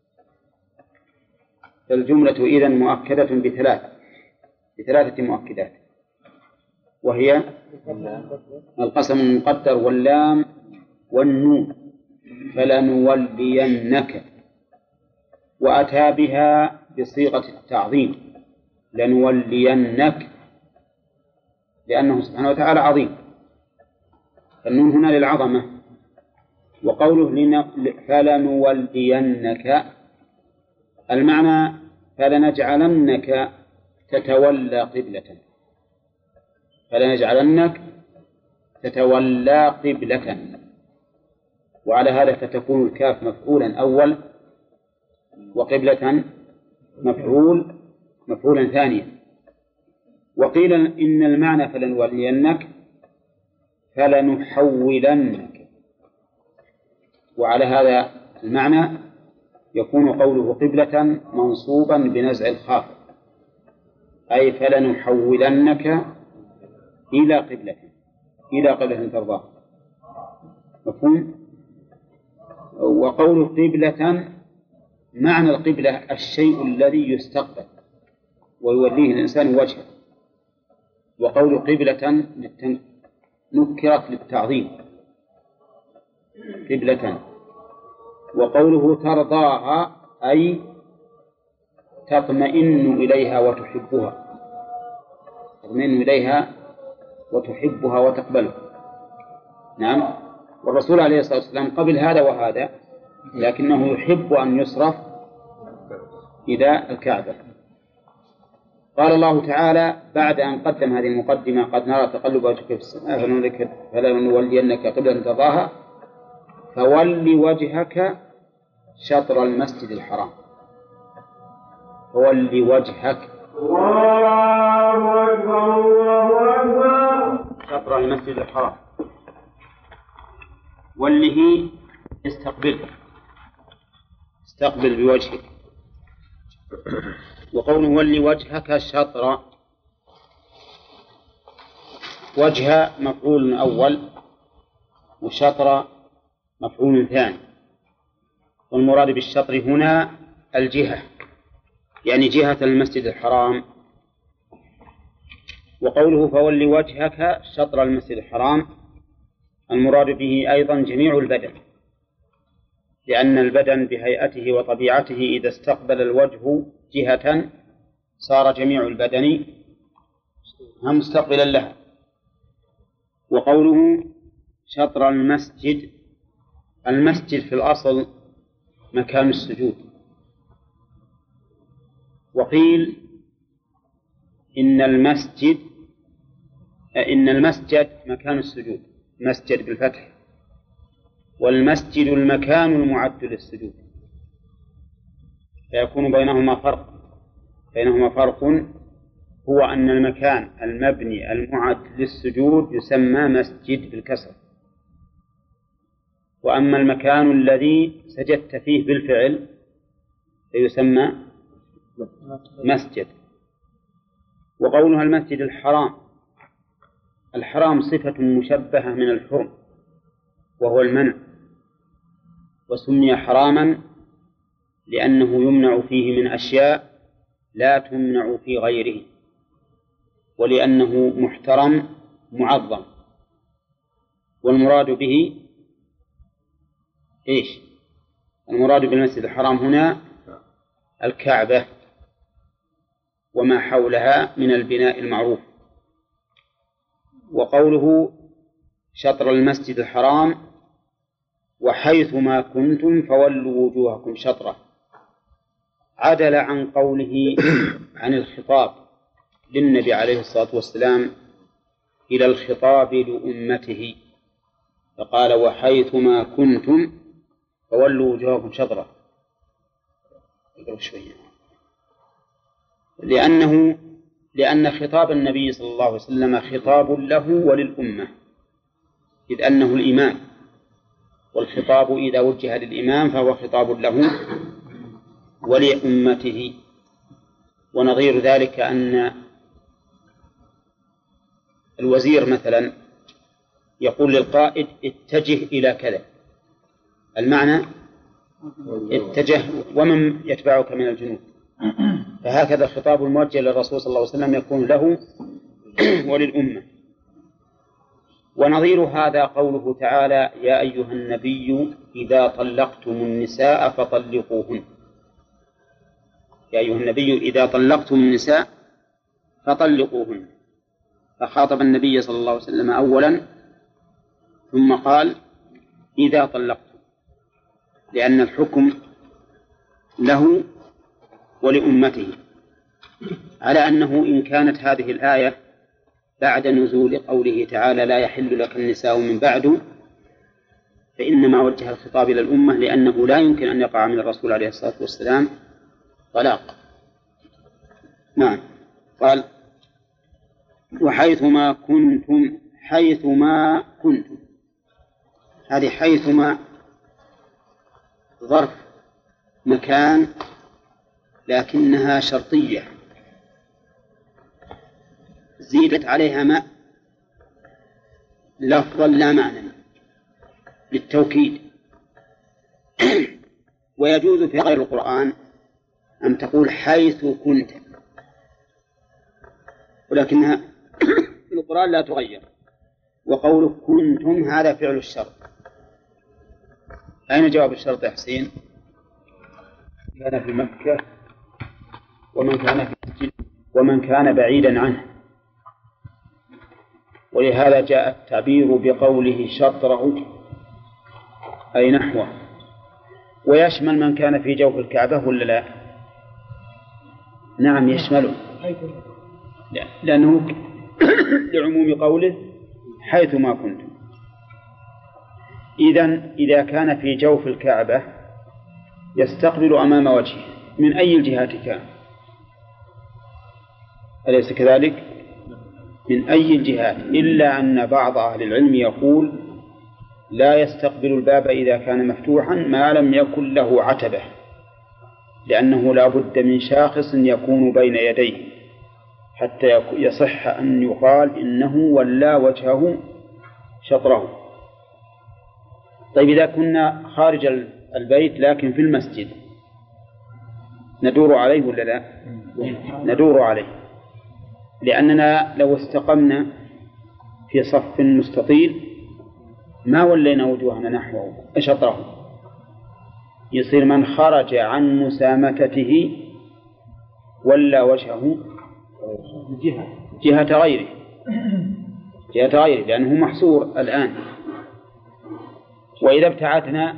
فالجملة إذن مؤكدة بثلاثة مؤكدات، وهي القسم المقدر واللام والنون، فلنولينك، وأتى بها بصيغة التعظيم لنولينك، لأنه سبحانه وتعالى عظيم، فالنون هنا للعظمة. وقوله فلنولينك المعنى فلنجعلنك تتولى قبلة، فلنجعلنك تتولى قبلة، وعلى هذا فتكون الكاف مفعولا أول، وقبلة مفعولا ثانيا. وقيل إن المعنى فلنولينك فلنحولنك، وعلى هذا المعنى يكون قوله قبلة منصوبا بنزع الخافض، أي فلنحولنك إلى قبلة ترضاها. مفهوم؟ وقول قبلة معنى القبلة الشيء الذي يستقبل ويوليه الإنسان وجهه، وقول قبلة نكرت للتعظيم قبلة. وقوله ترضاها أي تطمئن إليها وتحبها، تطمئن إليها وتحبها وتقبلها. نعم. والرسول عليه الصلاة والسلام قبل هذا وهذا، لكنه يحب أن يصرف إلى الكعبة. قال الله تعالى بعد أن قدم هذه المقدمة قد نرى تقلب وجهك في السماء فلنولينك قبلة ترضاها فول وجهك شطر المسجد الحرام، فول وجهك شطر المسجد الحرام، وله استقبل بوجهك. وقوله ول وجهك شطر، وجه مفعول أول وشطر مفعول ثاني، والمراد بالشطر هنا الجهة، يعني جهة المسجد الحرام. وقوله فول وجهك شطر المسجد الحرام المراد به أيضا جميع البدن، لأن البدن بهيئته وطبيعته إذا استقبل الوجه جهة صار جميع البدن مستقبلا لها. وقوله شطر المسجد، المسجد في الأصل مكان السجود، وقيل إن المسجد مكان السجود، مسجد بالفتح، والمسجد المكان المعد للسجود، فيكون بينهما فرق هو أن المكان المبني المعد للسجود يسمى مسجد بالكسر، وأما المكان الذي سجدت فيه بالفعل فيسمى مسجد. وقولها المسجد الحرام صفة مشبهة من الحرم وهو المنع، وسمي حراما لأنه يمنع فيه من أشياء لا تمنع في غيره، ولأنه محترم معظم. والمراد به إيش؟ المراد بالمسجد الحرام هنا الكعبة وما حولها من البناء المعروف. وقوله شطر المسجد الحرام وحيث ما كنتم فولوا وجوهكم شطره عدل عن قوله عن الخطاب للنبي عليه الصلاة والسلام إلى الخطاب لأمته، فقال وحيث ما كنتم فولوا وجوهكم شطره، لأن خطاب النبي صلى الله عليه وسلم خطاب له وللأمة، إذ أنه الإمام، والخطاب إذا وجه للإمام فهو خطاب له ولأمته. ونظير ذلك أن الوزير مثلا يقول للقائد اتجه إلى كذا، المعنى اتجه ومن يتبعك من الجنود. فهكذا الخطاب الموجه للرسول صلى الله عليه وسلم يكون له وللأمة. ونظير هذا قوله تعالى يا أيها النبي إذا طلقتم النساء فطلقوهن. يا أيها النبي إذا طلقتم النساء فطلقوهن، فخاطب النبي صلى الله عليه وسلم أولا ثم قال إذا طلقتم، لأن الحكم له ولأمته، على أنه إن كانت هذه الآية بعد نزول قوله تعالى لا يحل لك النساء من بعد، فإنما وجه الخطاب إلى الأمة، لأنه لا يمكن أن يقع من الرسول عليه الصلاة والسلام طلاق. نعم. قال وحيثما كنتم، حيثما كنتم، هذه حيثما ظرف مكان لكنها شرطية زيدت عليها ما لفظا لا معنى للتوكيد. ويجوز في غير القرآن أن تقول حيث كنت، ولكنها في القرآن لا تغير. وقوله كنتم هذا فعل الشرط. أين جواب الشرط يا حسين؟ كان في مكة ومن كان بعيدا عنه، ولهذا جاء التعبير بقوله شطره أي نحوه. ويشمل من كان في جوف الكعبة ولا لا؟ نعم يشمله، لأنه لعموم قوله حيث ما كنتم. إذا كان في جوف الكعبة يستقبل أمام وجهه من أي الجهات كان، أليس كذلك؟ من أي الجهات، إلا أن بعض أهل العلم يقول لا يستقبل الباب إذا كان مفتوحا ما لم يكن له عتبة، لأنه لا بد من شاخص يكون بين يديه حتى يصح أن يقال إنه ولى وجهه شطره. طيب إذا كنا خارج البيت لكن في المسجد ندور عليه ولا لا؟ ندور عليه، لأننا لو استقمنا في صف مستطيل ما ولينا وجوهنا نحوه شطره، يصير من خرج عن مسامتته ولى وجهه جهة غيره لأنه محصور الآن. وإذا ابتعدنا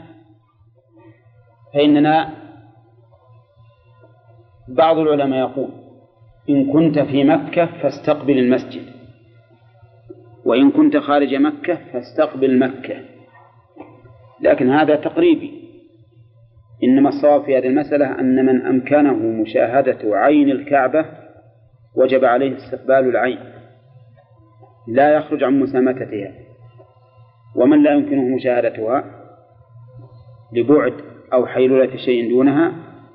فإننا بعض العلماء يقول إن كنت في مكة فاستقبل المسجد، وإن كنت خارج مكة فاستقبل مكة، لكن هذا تقريبي. إنما الصواب في هذه المسألة أن من أمكنه مشاهدة عين الكعبة وجب عليه استقبال العين، لا يخرج عن مسامتها. ومن لا يمكنه مشاهدتها لبعد أو حيلولة شيء دونها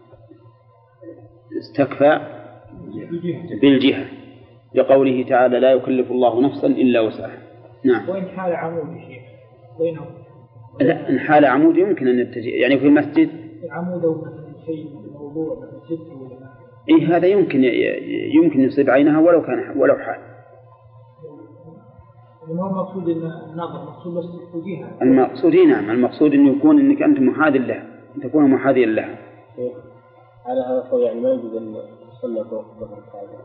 استكفى بالجهة، لقوله تعالى: لا يكلف الله نفسا إلا وسعها. نعم. وإن حال عمود شيء بينهم؟ لا، إن حال عمود يمكن أن يتجه، يعني في المسجد العمود أو شيء موضوع مسجد ولا إيه، هذا يمكن يصيب عينها ولو حال. ما هو مقصود أن النظر، مقصود بس الجهة. المقصود نعم، المقصود أن يكون أنك أنت محاذ له، أن تكون محاذيا له. على هذا القول يعني ما يجوز أن يصلى فوق ظهر الكعبة.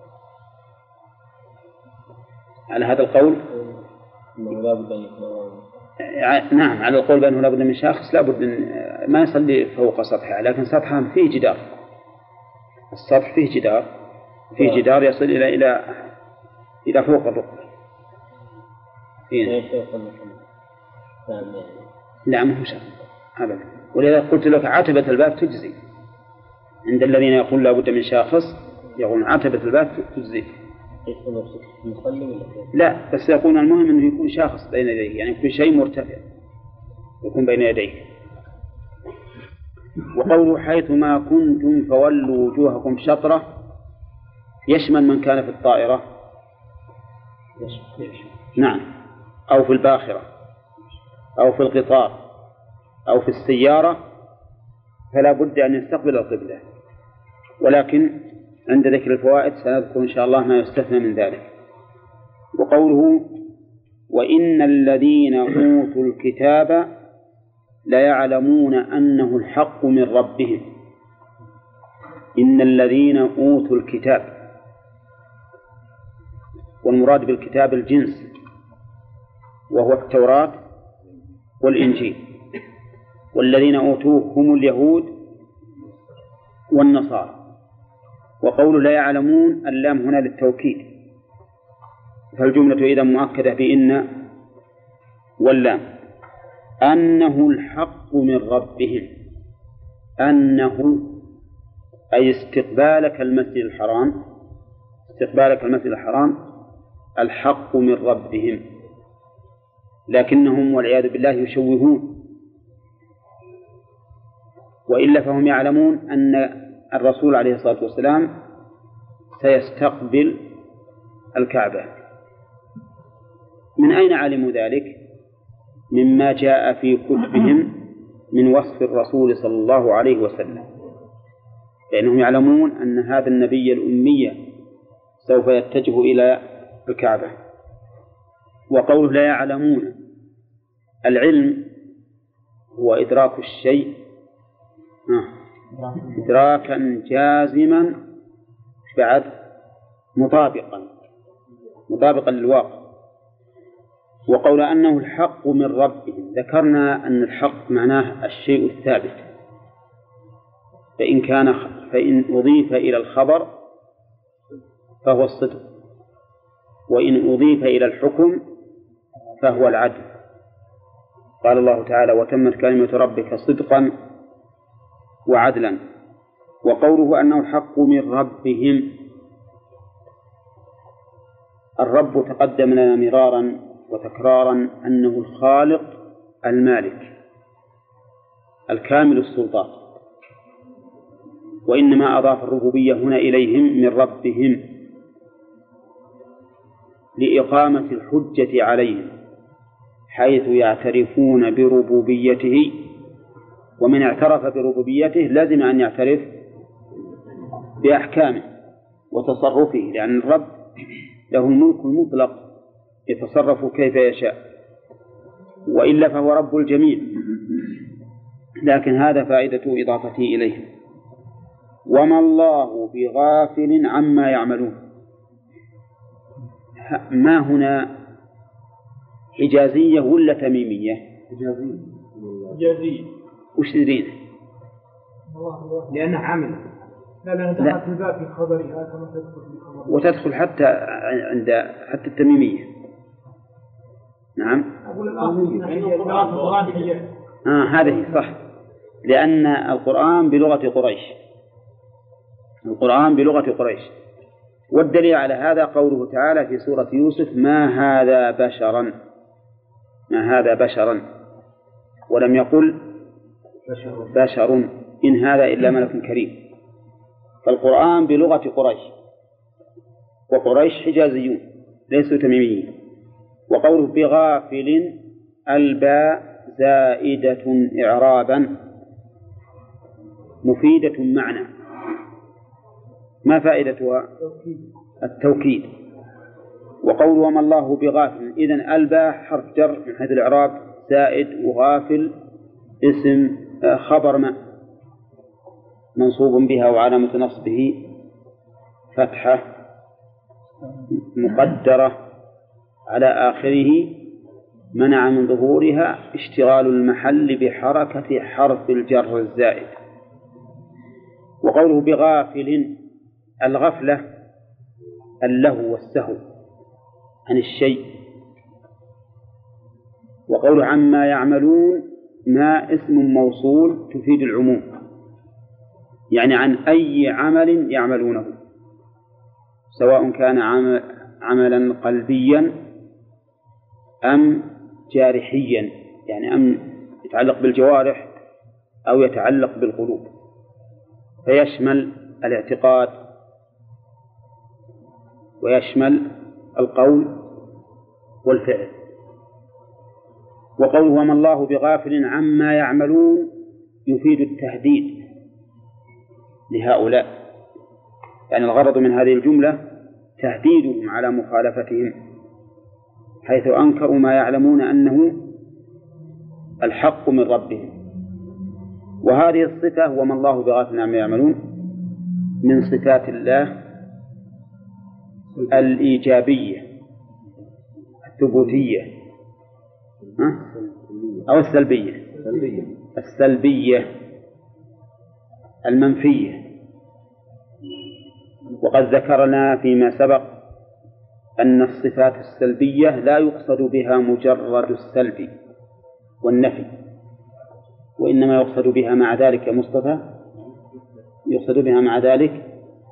على هذا القول إنه لا بد أن يكون. نعم، على القول بأنه لا بد من شخص، لا بد ما يصلي فوق سطحها، لكن سطحها فيه جدار. السطح فيه جدار يصل إلى فوق الركبة. لا، ما هو شرط أبدا. ولذا قلت لك عتبة الباب تجزي. عند الذين يقول لا بد من شخص يقولون عتبة الباب تجزي. لا، بس يقول المهم أنه يكون شخص بين يديه، يعني يكون شيء مرتفع يكون بين يديه. وقوله: حيث ما كنتم فولوا وجوهكم شطرة، يشمل من كان في الطائرة، نعم، أو في الباخرة، أو في القطار، أو في السيارة، فلا بد أن يستقبل القبلة. ولكن عند ذكر الفوائد سنذكر إن شاء الله ما يستثنى من ذلك. وقوله: وإن الذين أوتوا الكتاب ليعلمون أنه الحق من ربهم. إن الذين أوتوا الكتاب، والمراد بالكتاب الجنس، وهو التوراة والإنجيل. والذين أوتوه هم اليهود والنصارى. وقول لا يعلمون، اللام هنا للتوكيد، فالجملة إذا مؤكدة بإن واللام. أنه الحق من ربهم، أنه أي استقبالك المسجد الحرام الحق من ربهم، لكنهم والعياذ بالله يشوهون، وإلا فهم يعلمون أن الرسول عليه الصلاة والسلام سيستقبل الكعبة. من أين علموا ذلك؟ مما جاء في كتبهم من وصف الرسول صلى الله عليه وسلم، لأنهم يعلمون أن هذا النبي الأمي سوف يتجه إلى الكعبة. وقوله لا يعلمون، العلم هو إدراك الشيء إدراكا جازما بعد مطابقا للواقع. وقول أنه الحق من ربهم، ذكرنا أن الحق معناه الشيء الثابت، فإن أضيف إلى الخبر فهو الصدق، وإن أضيف إلى الحكم فهو العدل. قال الله تعالى: وتمت كلمة ربك صدقا وعدلا. وقوله أنه الحق من ربهم، الرب تقدم لنا مرارا وتكرارا أنه الخالق المالك الكامل السلطات، وإنما أضاف الربوبية هنا إليهم من ربهم لإقامة الحجة عليهم، حيث يعترفون بربوبيته، ومن اعترف بربوبيته لازم أن يعترف بأحكامه وتصرفه، لأن الرب له الملك المطلق يتصرف كيف يشاء، وإلا فهو رب الجميع. لكن هذا فائدة إضافته إليه. وما الله بغافل عما يعملون، ما هنا حجازية ولا تميمية؟ حجازية. وش تدرين؟ لأنه عمل. لا دخلت الباب في خبرها كما تدخل في خبرها، وتدخل حتى عند التميمية. نعم. أقول القرآن حجة. هذه صح، لأن القرآن بلغة قريش، القرآن بلغة قريش. والدليل على هذا قوله تعالى في سورة يوسف: ما هذا بشرا، ما هذا بشرا، ولم يقل بشر إن هذا إلا ملك كريم. فالقرآن بلغة قريش، وقريش حجازيون ليسوا تميميين. وقوله بغافل الباء زائدة إعرابا مفيدة معنى. ما فائدتها؟ التوكيد. وقوله وما الله بغافل، إذن الباء حرف جر من حيث الإعراب زائد، وغافل اسم خبر ما منصوب بها وعلامة نصبه فتحة مقدرة على آخره منع من ظهورها اشتغال المحل بحركة حرف الجر الزائد. وقوله بغافل الغفلة اللهو والسهو عن الشيء. وقوله عما يعملون ما اسم موصول تفيد العموم، يعني عن أي عمل يعملونه، سواء كان عملا قلبيا أم جارحيا، يعني أم يتعلق بالجوارح أو يتعلق بالقلوب، فيشمل الاعتقاد ويشمل القول والفعل. وقوله وما الله بغافل عما يعملون يفيد التهديد لهؤلاء، يعني الغرض من هذه الجملة تهديدهم على مخالفتهم، حيث أنكروا ما يعلمون أنه الحق من ربهم. وهذه الصفة وما الله بغافل عما يعملون من صفات الله الإيجابية الثبوتية أو السلبية المنفية. وقد ذكرنا فيما سبق أن الصفات السلبية لا يقصد بها مجرد السلب والنفي، وإنما يقصد بها مع ذلك مصطفى، يقصد بها مع ذلك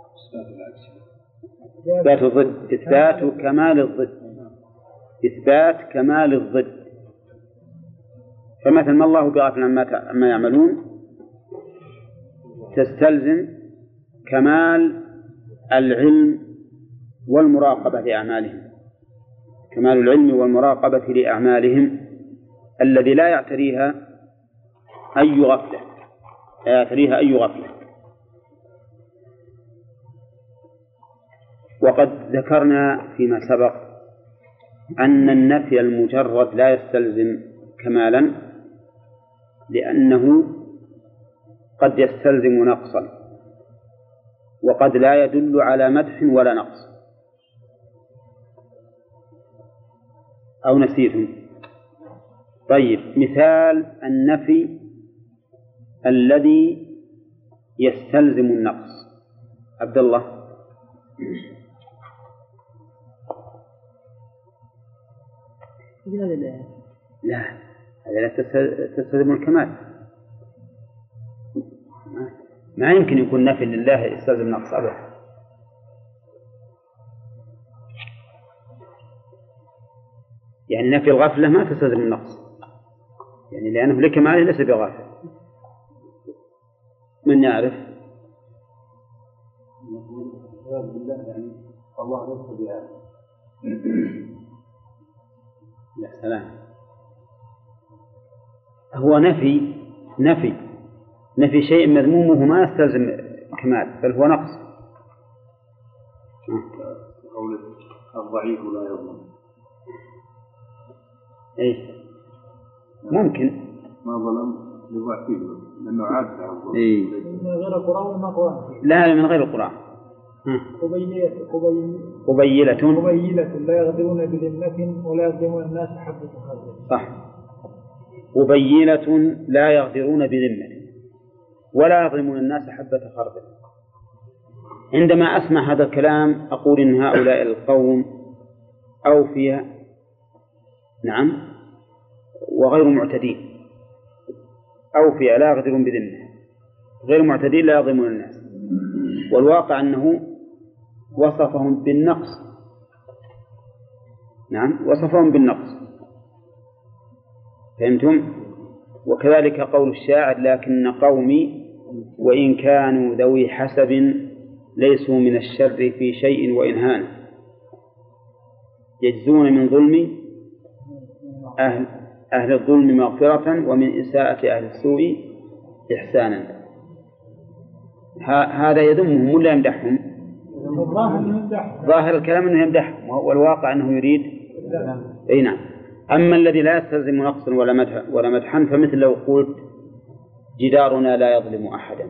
إثبات الضد، إثبات كمال الضد، إثبات كمال الضد. فمثل ما الله بغافل عما يعملون تستلزم كمال العلم والمراقبة لأعمالهم، كمال العلم والمراقبة لأعمالهم الذي لا يعتريها أي غفلة، لا يعتريها أي غفلة. وقد ذكرنا فيما سبق أن النفي المجرد لا يستلزم كمالا، لأنه قد يستلزم نقصا، وقد لا يدل على مدح ولا نقص. أو نسيتم؟ طيب، مثال النفي الذي يستلزم النقص. عبد الله. لا، هذا لا تستلزم الكمال. ما يمكن يكون نفي لله يستلزم نقص أبدا. يعني نفي الغفلة ما تستلزم النقص، يعني لأنه لكماله ليس بغافل. من يعرف؟ يعني الله ليس بغافل. يا سلام، هو نفي شيء مذمومه ما يستلزم كمال، بل هو نقص. قول الضعيف لا يظلم. ايش ممكن ما ظلم لضعفه لأنه عاجز عن الظلم. من غير القرآن وما قرآن. لا، من غير القرآن. قبيلة لا يغدرون بذمة ولا يظلمون الناس حبة خردل. صح. قبيلة لا يغدرون بذمة ولا يظلمون الناس حبة خردل. عندما أسمع هذا الكلام أقول إن هؤلاء القوم أوفياء نعم، وغير معتدين، أوفياء لا يغدرون بذمة، غير معتدين لا يظلمون الناس. والواقع أنه وصفهم بالنقص، نعم وصفهم بالنقص، فهمتم؟ وكذلك قول الشاعر: لكن قومي وإن كانوا ذوي حسب ليسوا من الشر في شيء وإن هان، يجزون من ظلم أهل الظلم مغفرة ومن إساءة أهل السوء إحسانا. هذا يذمهم ولا يمدحهم؟ ظاهر الكلام أنه يمدحهم، والواقع أنه يريد أي نعم. أما الذي لا يستلزم نقصا ولا مدحا فمثل لو قلت: جدارنا لا يظلم أحدا.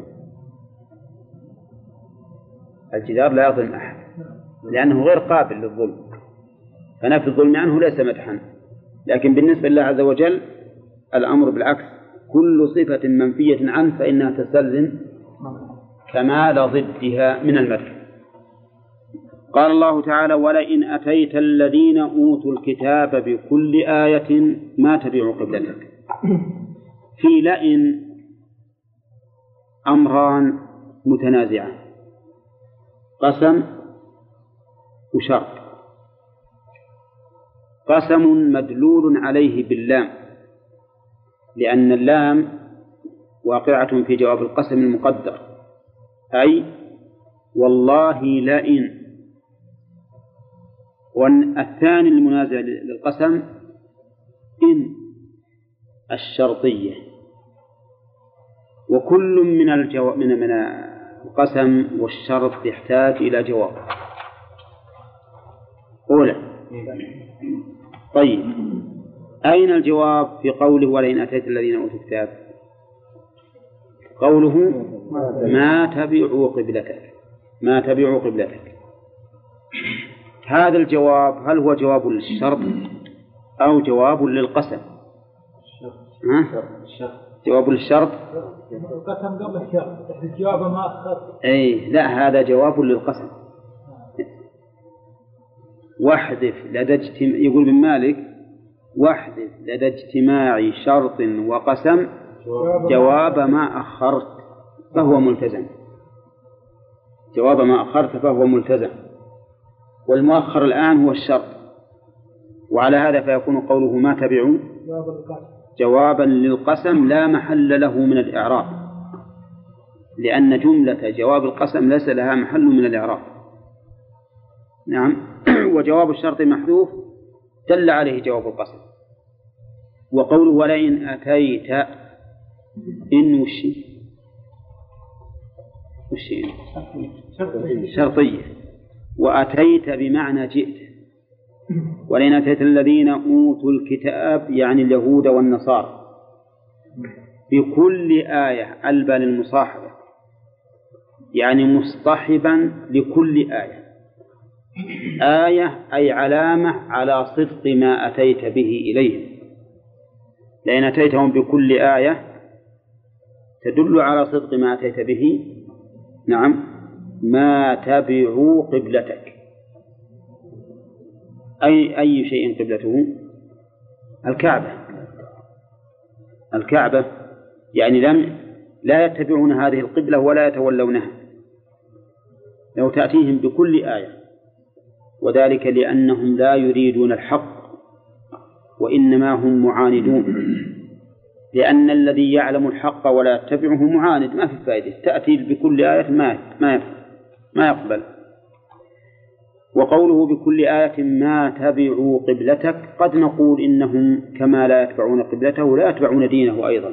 الجدار لا يظلم أحد لأنه غير قابل للظلم، فنفي الظلم عنه ليس مدحا. لكن بالنسبة لله عز وجل الأمر بالعكس، كل صفة منفية عنه فإنها تستلزم كمال ضدها من المدح. قال الله تعالى: ولئن أتيت الذين أوتوا الكتاب بكل آية ما تبعوا قبلتك. في لئن أمران متنازعان: قسم وشرط. قسم مدلول عليه باللام، لأن اللام واقعة في جواب القسم المقدر، أي والله لئن. والثاني المنازع للقسم إن الشرطية. وكل من القسم والشرط يحتاج إلى جواب. أولا، طيب أين الجواب في قوله ولئن أتيت الذين أوتوا الكتاب؟ قوله ما تبعوا قبلتك، ما تبعوا قبلتك. هذا الجواب هل هو جواب للشرط أو جواب للقسم؟ جواب للشرط. القسم قبل الشرط، الجواب ما أخذ. أي لا، هذا جواب للقسم. واحذف لدى يقول بن مالك: واحذف لدى اجتماع شرط وقسم جواب ما أخرت فهو ملتزم. جواب ما أخرت فهو ملتزم، والمؤخر الآن هو الشرط. وعلى هذا فيكون قوله ما تبعوا جوابا للقسم لا محل له من الإعراب، لأن جملة جواب القسم ليس لها محل من الإعراب. نعم. وجواب الشرط محذوف دل عليه جواب القسم. وقوله ولئن أتيت إن وشي شرطية، وأتيت بمعنى جئت. ولئن أتيت الذين أوتوا الكتاب يعني اليهود والنصارى بكل آية ألبى للمصاحبة، يعني مصطحبا لكل آية. آية أي علامة على صدق ما أتيت به إليهم. لئن أتيتهم بكل آية تدل على صدق ما أتيت به. نعم. ما تبعوا قبلتك، أي شيء قبلته؟ الكعبة، يعني لا يتبعون هذه القبلة ولا يتولونها. لو تأتيهم بكل آية، وذلك لأنهم لا يريدون الحق وإنما هم معاندون، لأن الذي يعلم الحق ولا يتبعه معاند، ما في فائدة. تأتي بكل آية ما يقبل. وقوله بكل آية ما تبعوا قبلتك، قد نقول إنهم كما لا يتبعون قبلته لا يتبعون دينه أيضا.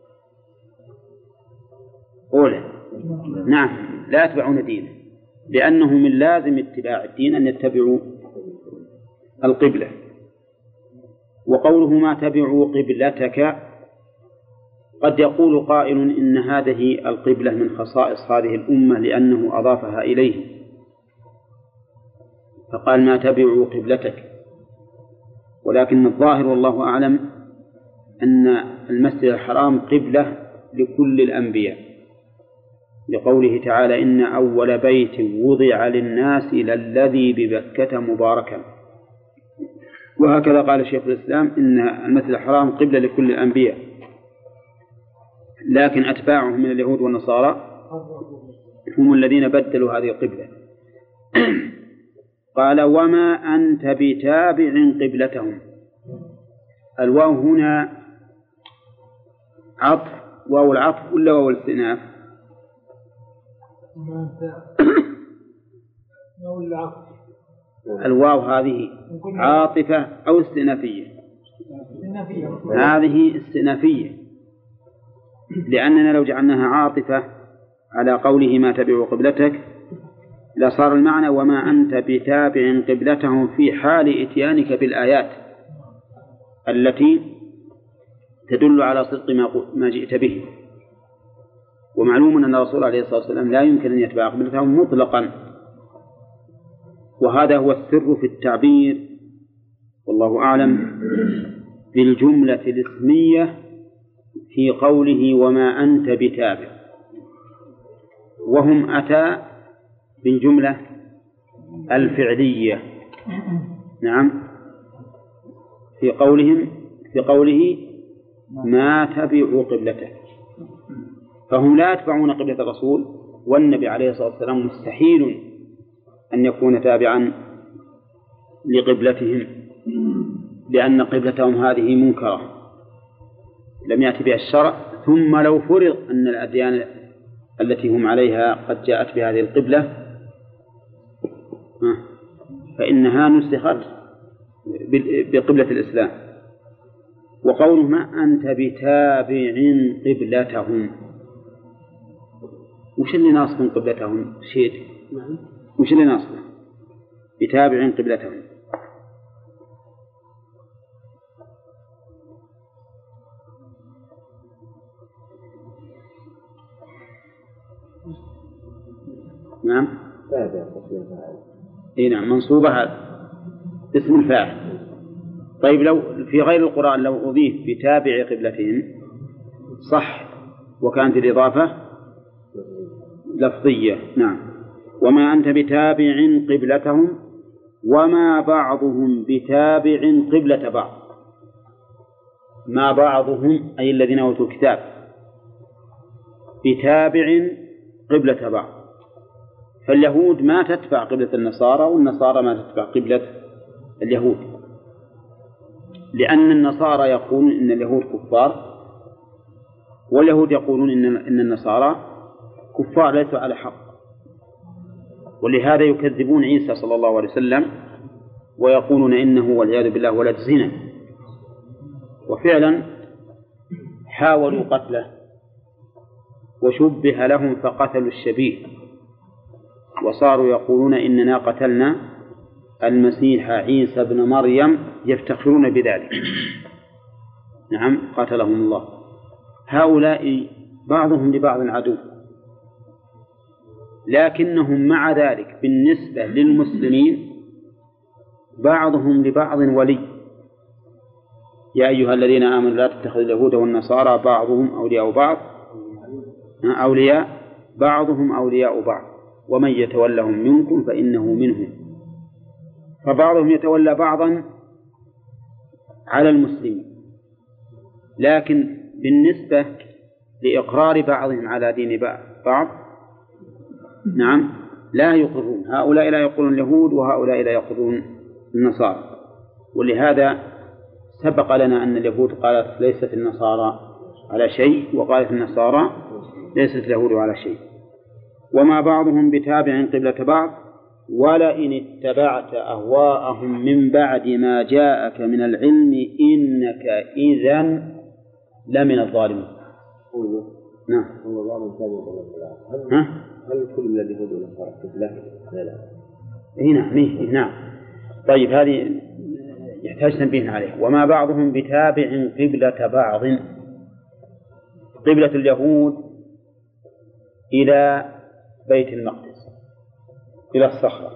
أولا نعم، لا يتبعون دينه، لأنه من لازم اتباع الدين أن يتبعوا القبلة. وقوله ما تبعوا قبلتك، قد يقول قائل إن هذه القبلة من خصائص هذه الأمة لأنه أضافها إليه، فقال ما تبعوا قبلتك. ولكن الظاهر والله أعلم أن المسجد الحرام قبلة لكل الأنبياء، لقوله تعالى إن أول بيت وضع للناس للذي ببكة مباركا. وهكذا قال شيخ الإسلام إن المسجد الحرام قبلة لكل الأنبياء، لكن أتباعهم من اليهود والنصارى هم الذين بدلوا هذه القبلة. قال وما أنت بتابع قبلتهم. الواو هنا عطف، واو العطف ولا واو الاستئناف؟ الواو هذه عاطفة أو استئنافية؟ هذه استئنافية، لأننا لو جعلناها عاطفة على قوله ما تبع قبلتك لصار المعنى وما أنت بتابع قبلتهم في حال إتيانك بالآيات التي تدل على صدق ما جئت به. ومعلوم أن الرسول عليه الصلاة والسلام لا يمكن أن يتبع قبلتهم مطلقا، وهذا هو السر في التعبير والله أعلم بالجملة الاسمية في قوله وما أنت بتابع، وهم أتى بالجملة الفعلية. نعم، في قوله ما تبعوا قبلته، فهم لا يتبعون قبلة الرسول، والنبي عليه الصلاة والسلام مستحيل أن يكون تابعا لقبلتهم، لأن قبلتهم هذه منكرة لم يأتي بها الشرع. ثم لو فرض أن الأديان التي هم عليها قد جاءت بهذه القبلة فإنها نسخت بقبلة الإسلام. وقوله ما أنت بتابع قبلتهم، وش اللي ناصب قبلتهم؟ شيء وش اللي ناصب بتابع قبلتهم؟ نعم اي نعم منصوبة هذا اسم الفاعل. طيب لو في غير القرآن لو أضيف بتابع قبلتهم صح، وكانت الإضافة لفظية. نعم، وما أنت بتابع قبلتهم وما بعضهم بتابع قبلة بعض. ما بعضهم أي الذين أوتوا الكتاب بتابع قبلة بعض، فاليهود ما تتبع قبلة النصارى والنصارى ما تتبع قبلة اليهود، لأن النصارى يقولون إن اليهود كفار واليهود يقولون إن النصارى كفار ليسوا على حق، ولهذا يكذبون عيسى صلى الله عليه وسلم ويقولون إنه والعياذ بالله ولد زنا. وفعلا حاولوا قتله وشبه لهم فقتلوا الشبيه، وصاروا يقولون إننا قتلنا المسيح عيسى بن مريم، يفتخرون بذلك. نعم قاتلهم الله. هؤلاء بعضهم لبعض عدو، لكنهم مع ذلك بالنسبة للمسلمين بعضهم لبعض ولي. يا أيها الذين آمنوا لا تتخذوا اليهود والنصارى بعضهم أولياء بعض، بعضهم أولياء بعض ومن يتولهم منكم فإنه منهم. فبعضهم يتولى بعضا على المسلمين، لكن بالنسبة لإقرار بعضهم على دين بعض نعم لا يقرون. هؤلاء لا يقرون اليهود وهؤلاء لا يقرون النصارى. ولهذا سبق لنا أن اليهود قالت ليست النصارى على شيء، وقالت النصارى ليست اليهود على شيء. وما بعضهم بتابع قبلة بعض ولئن اتبعت أهواءهم من بعد ما جاءك من العلم إنك إذا لمن الظالمين. نعم. هل كل من اليهود والنصارى قبلة؟ لا. نعم. طيب هذه يحتاج تنبيه عليه. وما بعضهم بتابع قبلة بعض. قبلة اليهود إلى بيت المقدس إلى الصخرة،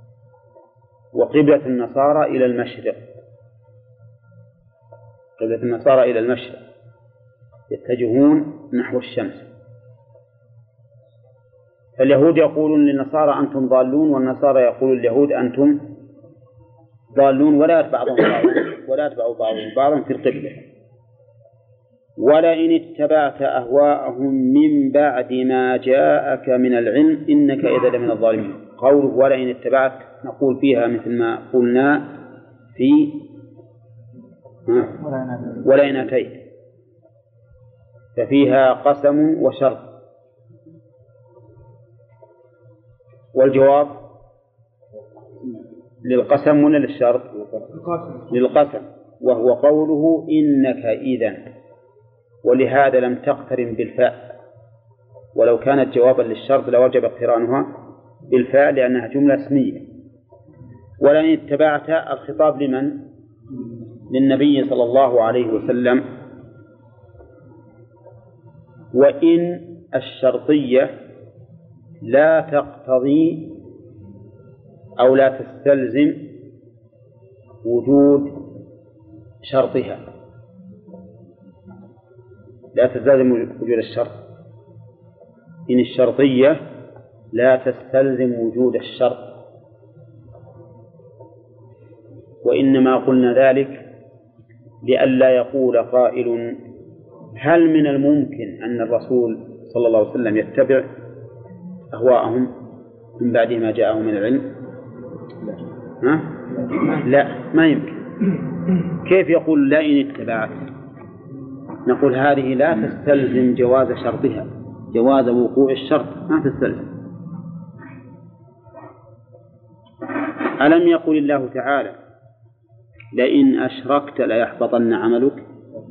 وقبلة النصارى إلى المشرق. قبلة النصارى إلى المشرق يتجهون نحو الشمس. فاليهود يقولون للنصارى أنتم ضالون، والنصارى يقولون لليهود أنتم ضالون ولا يتبع بعضهم بعضا في القبلة. ولئن اتبعت أهواءهم من بعد ما جاءك من العلم إنك إذا لمن الظالمين. قوله ولئن اتبعت نقول فيها مثل ما قلنا في ولئن أتيت، ففيها قسم وشرط. والجواب للقسم ولا للشرط؟ للقسم، وهو قوله إنك إذن، ولهذا لم تقترن بالفاء، ولو كانت جوابا للشرط لوجب اقترانها بالفاء لأنها جملة اسمية. ولئن اتبعت الخطاب لمن؟ للنبي صلى الله عليه وسلم. وإن الشرطية لا تقتضي أو لا تستلزم وجود شرطها، لا تستلزم وجود الشرط. إن الشرطية لا تستلزم وجود الشرط، وإنما قلنا ذلك لئلا يقول قائل هل من الممكن أن الرسول صلى الله عليه وسلم يتبع أهواءهم من بعد ما جاءه من العلم؟ لا، ما يمكن. كيف يقول لئن اتبعت؟ نقول هذه لا تستلزم جواز شرطها، جواز وقوع الشرط ما تستلزم. ألم يقل الله تعالى لئن أشركت ليحبطن عملك؟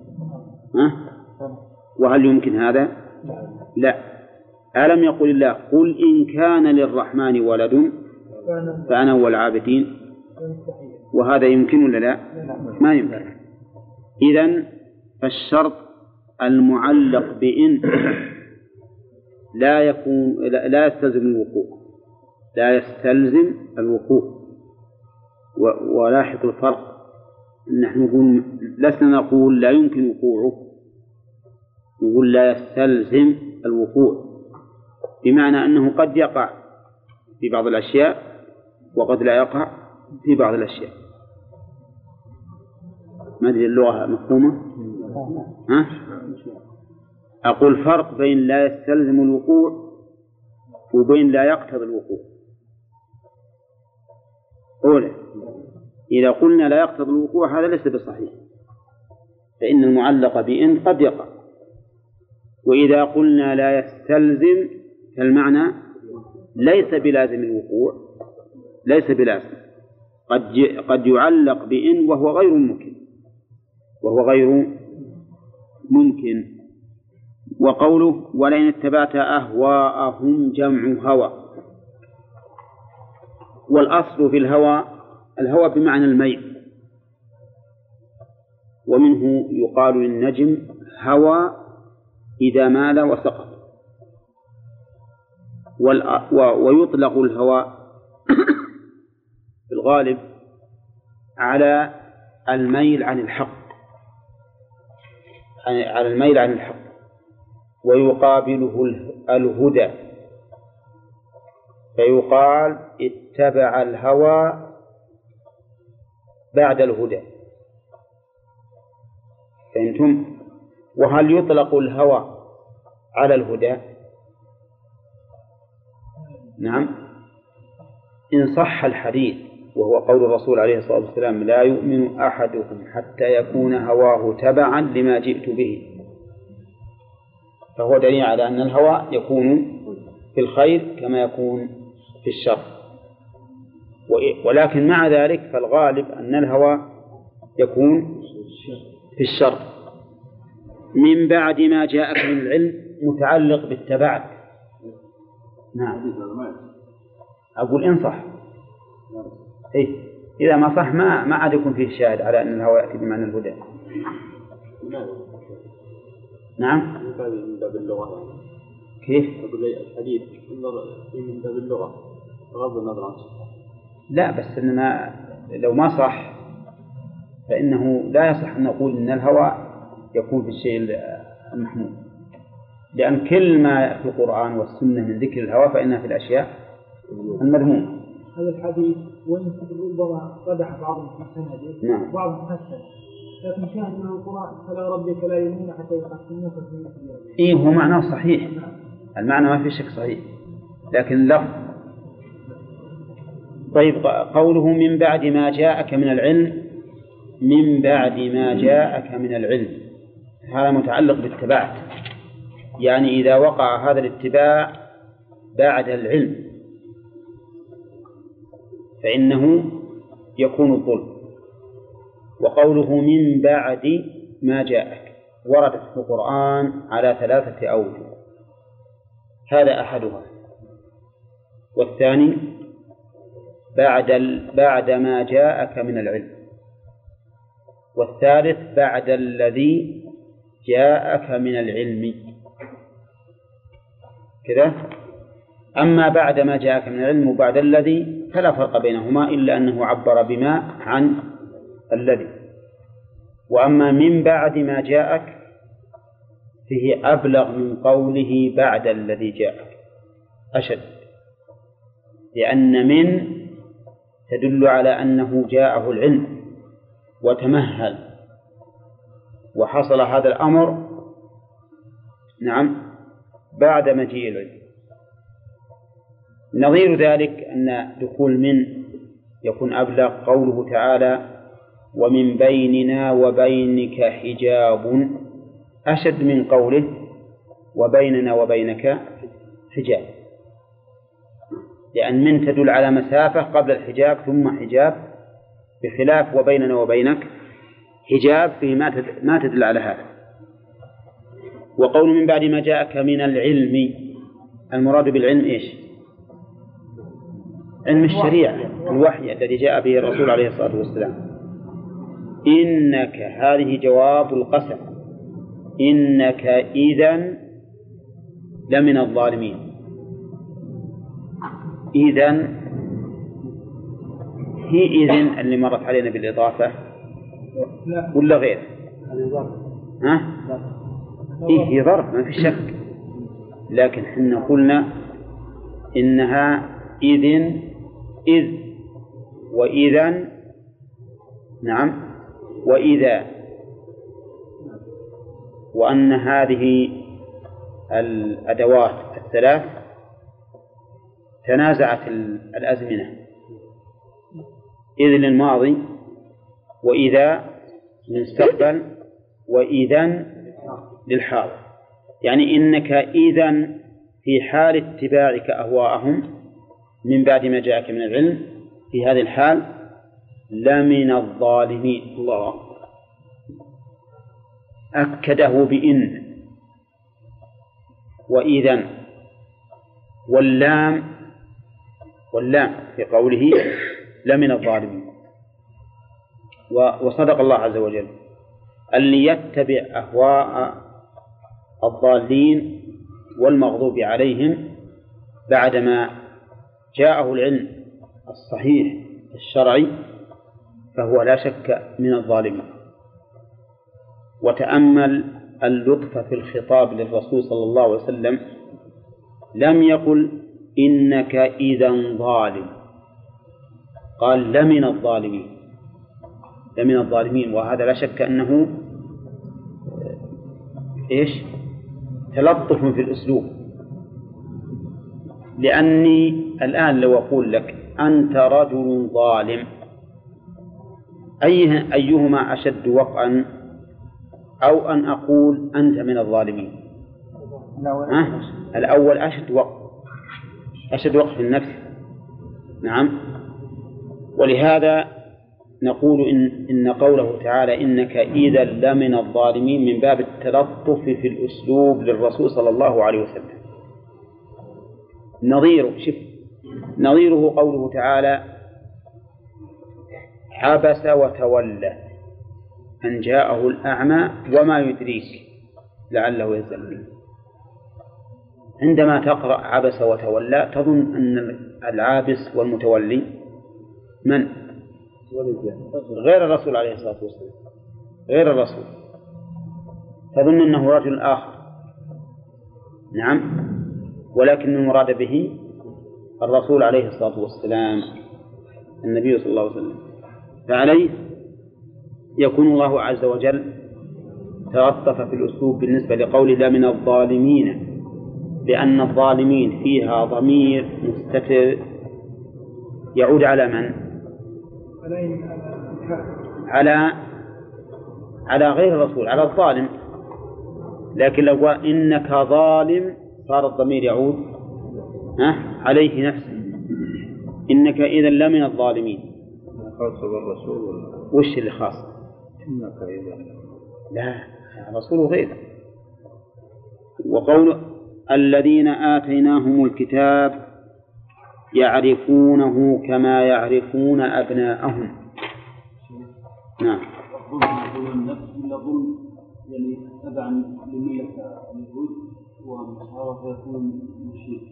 وهل يمكن هذا؟ لا. ألم يقل الله قل إن كان للرحمن ولد فأنا أول العابدين؟ وهذا يمكن ولا لا؟ ما يمكن. إذن فالشرط المعلق بإن لا يستلزم الوقوع، لا يستلزم الوقوع. ولاحظ الفرق، نحن نقول لسنا نقول لا يمكن وقوعه، نقول لا يستلزم الوقوع، بمعنى أنه قد يقع في بعض الأشياء وقد لا يقع في بعض الأشياء. ما أدري اللغة مفهومة؟ أقول فرق بين لا يستلزم الوقوع وبين لا يقتضي الوقوع. أولا إذا قلنا لا يقتضي الوقوع هذا ليس بصحيح، فإن المعلق بإن قد يقع. وإذا قلنا لا يستلزم فالمعنى ليس بلازم الوقوع، ليس بلازم، قد يعلق بإن وهو غير ممكن. وقوله ولئن اتبعت أهواءهم جمع هوى. والأصل في الهوى بمعنى الميل، ومنه يقال للنجم هوى إذا مال وسقط. ويطلق الهوى في الغالب على الميل عن الحق، ويقابله الهدى، فيقال اتبع الهوى بعد الهدى. فهمتم؟ وهل يطلق الهوى على الهدى؟ نعم، إن صح الحديث، وهو قول الرسول عليه الصلاة والسلام لا يؤمن أحدكم حتى يكون هواه تبعا لما جئت به، فهو دليل على أن الهوى يكون في الخير كما يكون في الشر. ولكن مع ذلك فالغالب أن الهوى يكون في الشر. من بعد ما جاءك من العلم متعلق بالتبعت. نعم، أقول إن صح. إذا ما صح ما عاد يكون فيه شاهد على أن الهوى يأتي بمعنى الهدى. نعم، من باب اللغة. كيف؟ أقول لي الحديث من باب اللغة بغض النظر عن الصحة. لا، بس إنما لو ما صح فإنه لا يصح أن نقول إن الهوى يكون في الشيء المحمود، لأن كل ما في القرآن والسنة من ذكر الهوى فإنها في الأشياء المذمومة. هذا الحديث وإن ربما قدح بعضهم في السند نعم. بعضهم حسن، لكن شاهد من القرآن فلا ربك لا يؤمنون حتى يحكموك فيما شجر. إيه هو معناه صحيح، المعنى ما في شك صحيح، لكن لفظ. طيب قوله من بعد ما جاءك من العلم، من بعد ما جاءك من العلم هذا متعلق بالتبعت، يعني إذا وقع هذا الاتباع بعد العلم فإنه يكون الظلم. وقوله من بعد ما جاءك وردت في القرآن على 3 أوجه، هذا أحدها، والثاني بعد ما جاءك من العلم، والثالث بعد الذي جاءك من العلم كذا. أما بعد ما جاءك من العلم وبعد الذي فلا فرق بينهما إلا أنه عبر بما عن الذي. وأما من بعد ما جاءك فيه أبلغ من قوله بعد الذي جاءك، أشد، لأن من تدل على أنه جاءه العلم وتمهل وحصل هذا الأمر نعم بعد مجيء العلم. نظير ذلك أن دخول من يكون أبلغ قوله تعالى ومن بيننا وبينك حجاب، أشد من قوله وبيننا وبينك حجاب، لأن من تدل على مسافة قبل الحجاب ثم حجاب، بخلاف وبيننا وبينك حجاب فيه ما تدل على هذا. وقول من بعد ما جاءك من العلم، المراد بالعلم إيش؟ علم الشريعة، الوحي الذي جاء به الرسول عليه الصلاة والسلام. إنك هذه جواب القسم، إنك إذن لمن الظالمين. إذن هي إذن اللي مرت علينا بالإضافة ولا غير؟ ها؟ إيه هي ظرف ما في شك، لكن حنا قلنا إنها إذن إذ وإذن نعم وإذا، وأن هذه الأدوات الثلاث تنازعت الأزمنة، إذ للماضي وإذا للمستقبل وإذن للحاضر، يعني إنك إذن في حال اتباعك أهواءهم من بعد ما جاءك من العلم في هذه الحال لمن الظالمين. الله أكده بإن وإذن واللام في قوله لمن الظالمين. وصدق الله عز وجل أن يتبع أهواء الضالين والمغضوب عليهم بعدما جاءه العلم الصحيح الشرعي فهو لا شك من الظالمين. وتأمل اللطف في الخطاب للرسول صلى الله عليه وسلم، لم يقل إنك إذا ظالم، قال لمن الظالمين، لمن الظالمين، وهذا لا شك أنه إيش؟ تلطف في الأسلوب. لأني الآن لو أقول لك أنت رجل ظالم أيهما أشد وقعا، أو أن أقول أنت من الظالمين؟ الأول أشد وقع في النفس. نعم. ولهذا نقول إن قوله تعالى إنك إذا لمن الظالمين من باب التلطف في الأسلوب للرسول صلى الله عليه وسلم. نظيره قوله تعالى عبس وتولى أن جاءه الأعمى وما يدريك لعله يزكى. عندما تقرأ عبس وتولى تظن أن العابس والمتولي من؟ غير الرسول عليه الصلاة والسلام، غير الرسول، تظن أنه رجل آخر. نعم، ولكن المراد به الرسول عليه الصلاة والسلام. النبي صلى الله عليه وسلم، فعليه يكون الله عز وجل تلطف في الأسلوب بالنسبة لقول لا من الظالمين، لأن الظالمين فيها ضمير مستتر يعود على من؟ على غير الرسول، على الظالم. لكن لو قال إنك ظالم صار الضمير يعود عليه نفسه، إنك إذن لمن الظالمين. خاصة بالرسول وش اللي خاص؟ إنك إذن لا، الرسول غيره. وقول الذين آتيناهم الكتاب يعرفونه كما يعرفون أبناءهم. نعم. ظلم النفس إلا ظلم يعني تبعا لملة اليهود والنصارى فيكون مشرك.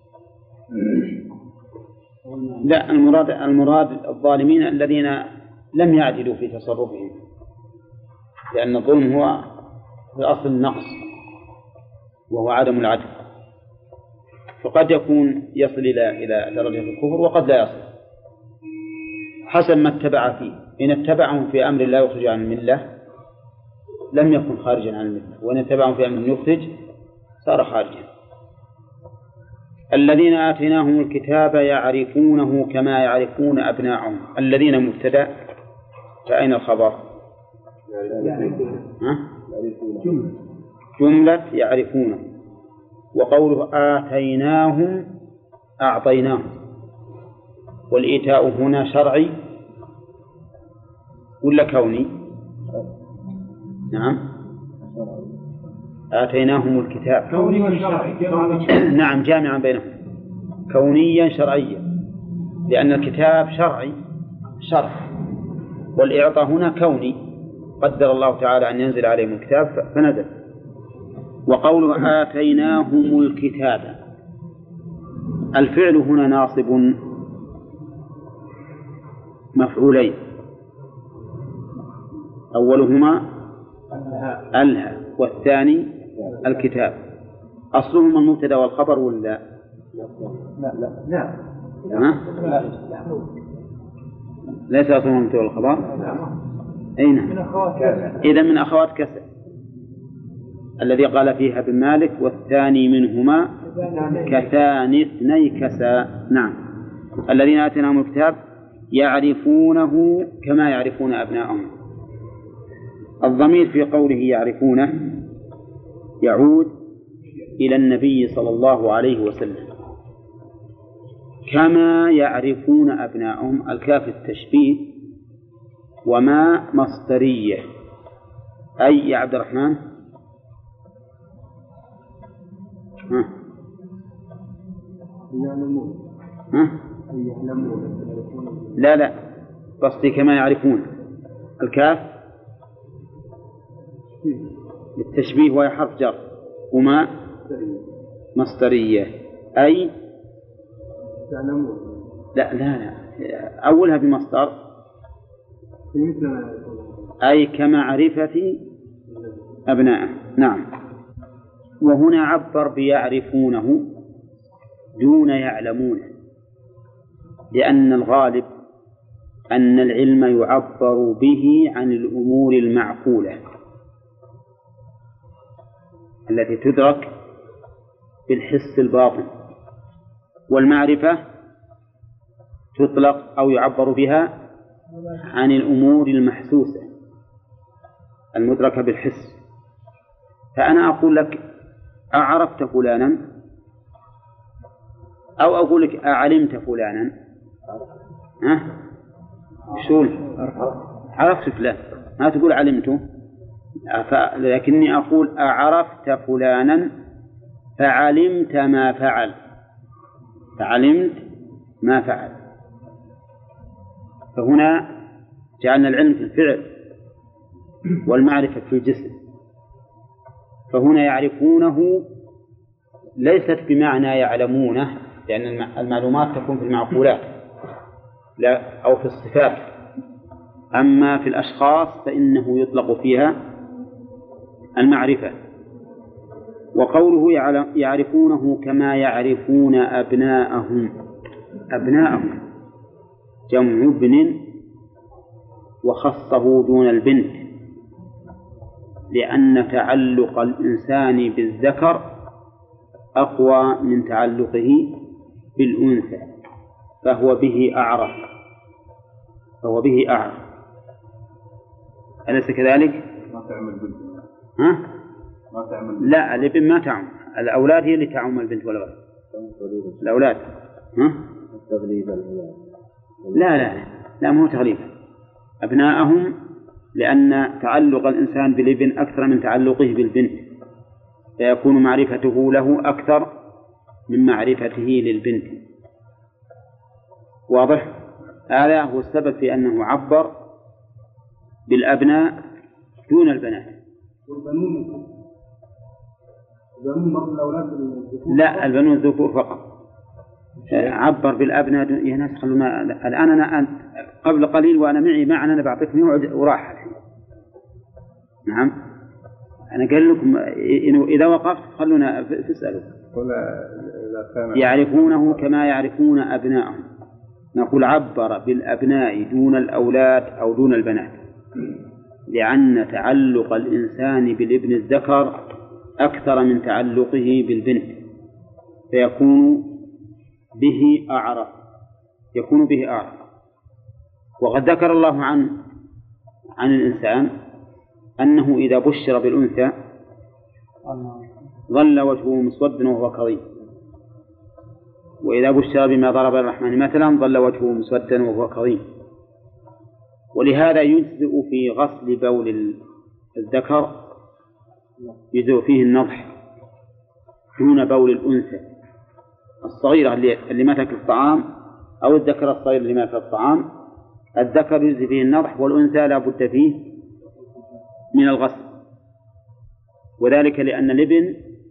لا، المراد الظالمين الذين لم يعدلوا في تصرفهم، لأن الظلم هو في أصل النقص وهو عدم العدل، فقد يكون يصل إلى درجة الكفر وقد لا يصل حسب ما اتبع فيه. إن اتبعهم في أمر لا يخرج عن الملة لم يكن خارجا عن الملة، وإن اتبعهم في أمر يخرج صار خارجا. الذين آتيناهم الكتاب يعرفونه كما يعرفون أبناءهم. الذين مبتدأ، فأين الخبر؟ جملة يعرفونه. وقوله آتيناهم أعطيناهم، والإيتاء هنا شرعي ولا كوني؟ نعم، آتيناهم الكتاب كوني شرعي. نعم، جامعا بينهم، كونيا شرعيا، لأن الكتاب شرعي شرع، والإعطاء هنا كوني، قدر الله تعالى أن ينزل عليهم الكتاب فنزل. وقوله آتيناهم الكتاب، الفعل هنا ناصب مفعولين، أولهما ألها والثاني الكتاب. أصلهما المبتدأ والخبر ولا لا؟ ليس أصلهما المبتدأ والخبر. أين؟ إذا من أخوات كسر الذي قال فيها ابن مالك والثاني منهما كثاني اثني كسا. نعم. الذين آتيناهم الكتاب يعرفونه كما يعرفون أبناءهم. الضمير في قوله يعرفونه يعود إلى النبي صلى الله عليه وسلم، كما يعرفون أبناءهم. الكاف التشبيه، وما مصدرية، أي يا عبد الرحمن لا قصدي كما يعرفون. الكاف للتشبيه وهي حرف جر، وما مصدرية أي لا أولها بمصدر أي كمعرفة أبنائه. نعم. وهنا عبر بيعرفونه دون يعلمونه، لأن الغالب أن العلم يعبر به عن الأمور المعقولة التي تدرك بالحس الباطن، والمعرفة تطلق أو يعبر بها عن الأمور المحسوسة المدركة بالحس. فأنا أقول لك أعرفت فلانا، أو أقول لك أعلمت فلانا. شو عرفت فلان، ما تقول علمته، لكني أقول أعرفت فلانا فعلمت ما فعل، فعلمت ما فعل. فهنا جعلنا العلم في الفعل والمعرفة في الجسم. فهنا يعرفونه ليست بمعنى يعلمونه، لأن المعلومات تكون في المعقولات لا أو في الصفات، أما في الأشخاص فإنه يطلق فيها المعرفة. وقوله يعرفونه كما يعرفون أبناءهم. جمع ابن وخصه دون البنت، لأن تعلق الإنسان بالذكر أقوى من تعلقه بالأنثى، فهو به أعرف. أليس كذلك؟ ما تعمل بنت. ها؟ ما تعمل بنت. لا، الابن ما تعم، الأولاد هي اللي تعم البنت والولد. الأولاد. ها؟ لا مو تغليبا، أبناءهم، لأن تعلق الإنسان بالابن أكثر من تعلقه بالبنت، فيكون معرفته له أكثر من معرفته للبنت. واضح؟ هذا هو السبب في أنه عبر بالأبناء دون البنات. والبنون مرض الأولاد بالذكور؟ لا، البنون الذكور فقط. عبر بالأبناء يا ناس خلونا الآن. أنا قبل قليل وأنا معي معنى أنا بعطيكم موعد وراح الحين. نعم، أنا قال لكم إنه إذا وقفت خلونا تسألوا. يعرفونه كما يعرفون أبناءهم. نقول عبر بالأبناء دون الأولاد أو دون البنات، لأن تعلق الإنسان بالابن الذكر أكثر من تعلقه بالبنت، فيكون به أعرف. وقد ذكر الله عن الإنسان أنه إذا بشر بالأنثى ظل وجهه مسودا وهو كظيم، وإذا بشر بما ضرب الرحمن مثلا ظل وجهه مسودا وهو كظيم. ولهذا يجزئ في غسل بول الذكر، يجزئ فيه النضح دون بول الأنثى الصغيرة اللي ما تأكل الطعام، أو الذكر الصغير اللي ما يأكل الطعام. الذكر يجزئ فيه النضح، والأنثى لا بد فيه من الغسل، وذلك لأن الابن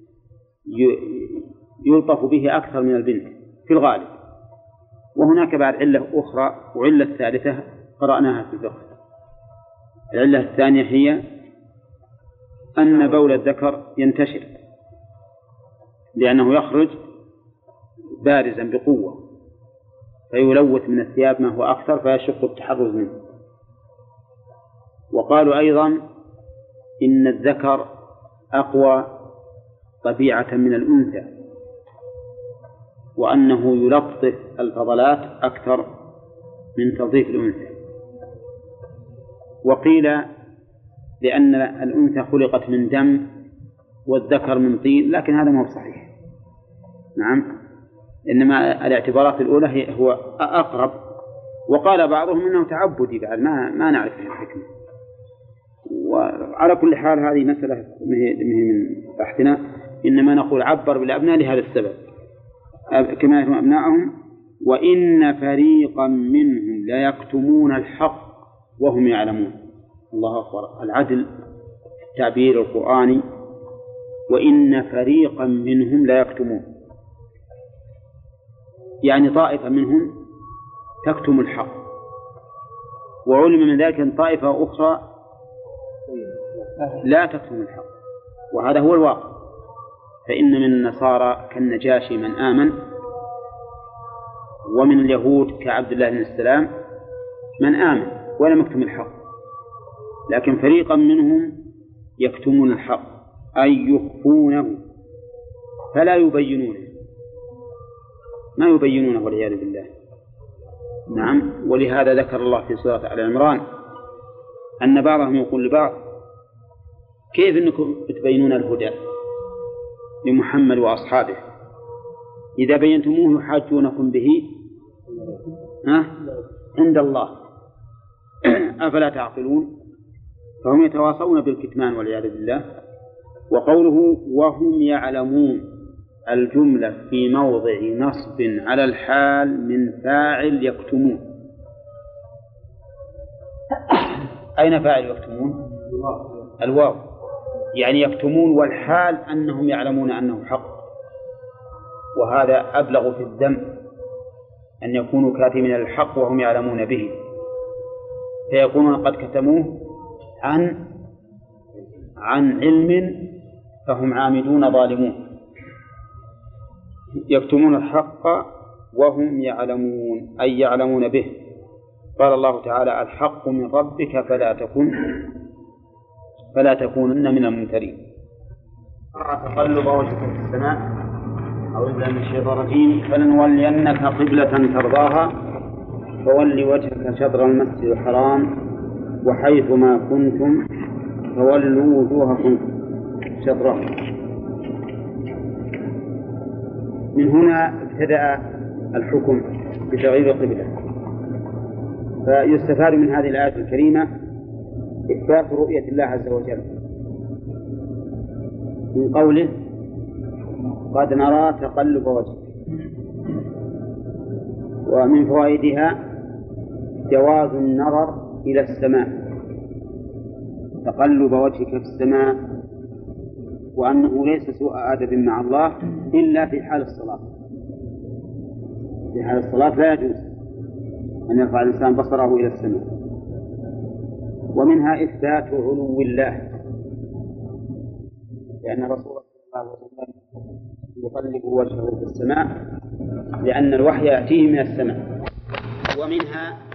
يلطف به أكثر من البنت في الغالب. وهناك بعد علة أخرى، وعلة ثالثة قرأناها في الفقه. العلة الثانية هي أن بول الذكر ينتشر، لأنه يخرج بارزا بقوة، فيلوث من الثياب ما هو أكثر، فيشق التحرز منه. وقالوا أيضا إن الذكر أقوى طبيعة من الأنثى، وأنه يلطف الفضلات أكثر من تلطيف الأنثى. وقيل لأن الأنثى خلقت من دم والذكر من طين، لكن هذا ما هو صحيح. نعم، إنما الاعتبارات الأولى هو أقرب. وقال بعضهم إنه تعبدي، بعد ما نعرف الحكمة. وعلى كل حال هذه مسألة من بحثنا، إنما نقول عبر بالأبناء لهذا السبب كما يفهم أبناءهم. وإن فريقا منهم لا يكتمون الحق وهم يعلمون. الله أكبر، العدل في التعبير القرآني. وإن فريقا منهم لا يكتمون، يعني طائفة منهم تكتم الحق، وعلم من ذلك أن طائفة أخرى لا تكتم الحق، وهذا هو الواقع. فإن من النصارى كالنجاشي من آمن، ومن اليهود كعبد الله بن السلام من آمن ولم يكتم الحق. لكن فريقا منهم يكتمون الحق، أي يخفونه فلا يبينونه، ما يبينونه والعياذ بالله. نعم، ولهذا ذكر الله في سورة آل عمران أن بعضهم يقول لبعض: كيف أنكم بتبينون الهدى لمحمد وأصحابه إذا بينتموه يحاجونكم به عند الله، أفلا تعقلون؟ فهم يتواصون بالكتمان والعياذ بالله. وقوله وهم يعلمون، الجملة في موضع نصب على الحال من فاعل يكتمون. أين فاعل يكتمون؟ الواو، يعني يكتمون والحال أنهم يعلمون أنه حق. وهذا أبلغ في الذم، أن يكونوا كاتمين الحق وهم يعلمون به، فيكونون قد كتموه عن علم، فهم عامدون ظالمون. يكتمون الحق وهم يعلمون، أي يعلمون به قال الله تعالى: الحق من ربك فلا تكونن من الممترين. تقلب وجهك في السماء أعوذ بالله من الشيطان الرجيم. فلنولينك قبلة ترضاها فول وجهك شطر المسجد الحرام وحيث ما كنتم فولوا وجوهكم شطره. من هنا ابتدأ الحكم بتغيير القبلة. فيستفاد من هذه الآية الكريمة إثبات رؤية الله عز وجل من قوله: قد نرى تقلب وجهك. ومن فوائدها جواز النظر إلى السماء، تقلب وجهك في السماء، وأنه ليس سوء أدب مع الله إلا في حال الصلاة. في حال الصلاة لا يجوز أن يرفع الإنسان بصره إلى السماء. ومنها إثبات علو الله، لأن رسول الله صلى الله عليه وسلم يقلب وجهه في السماء لأن الوحي يأتيه من السماء. ومنها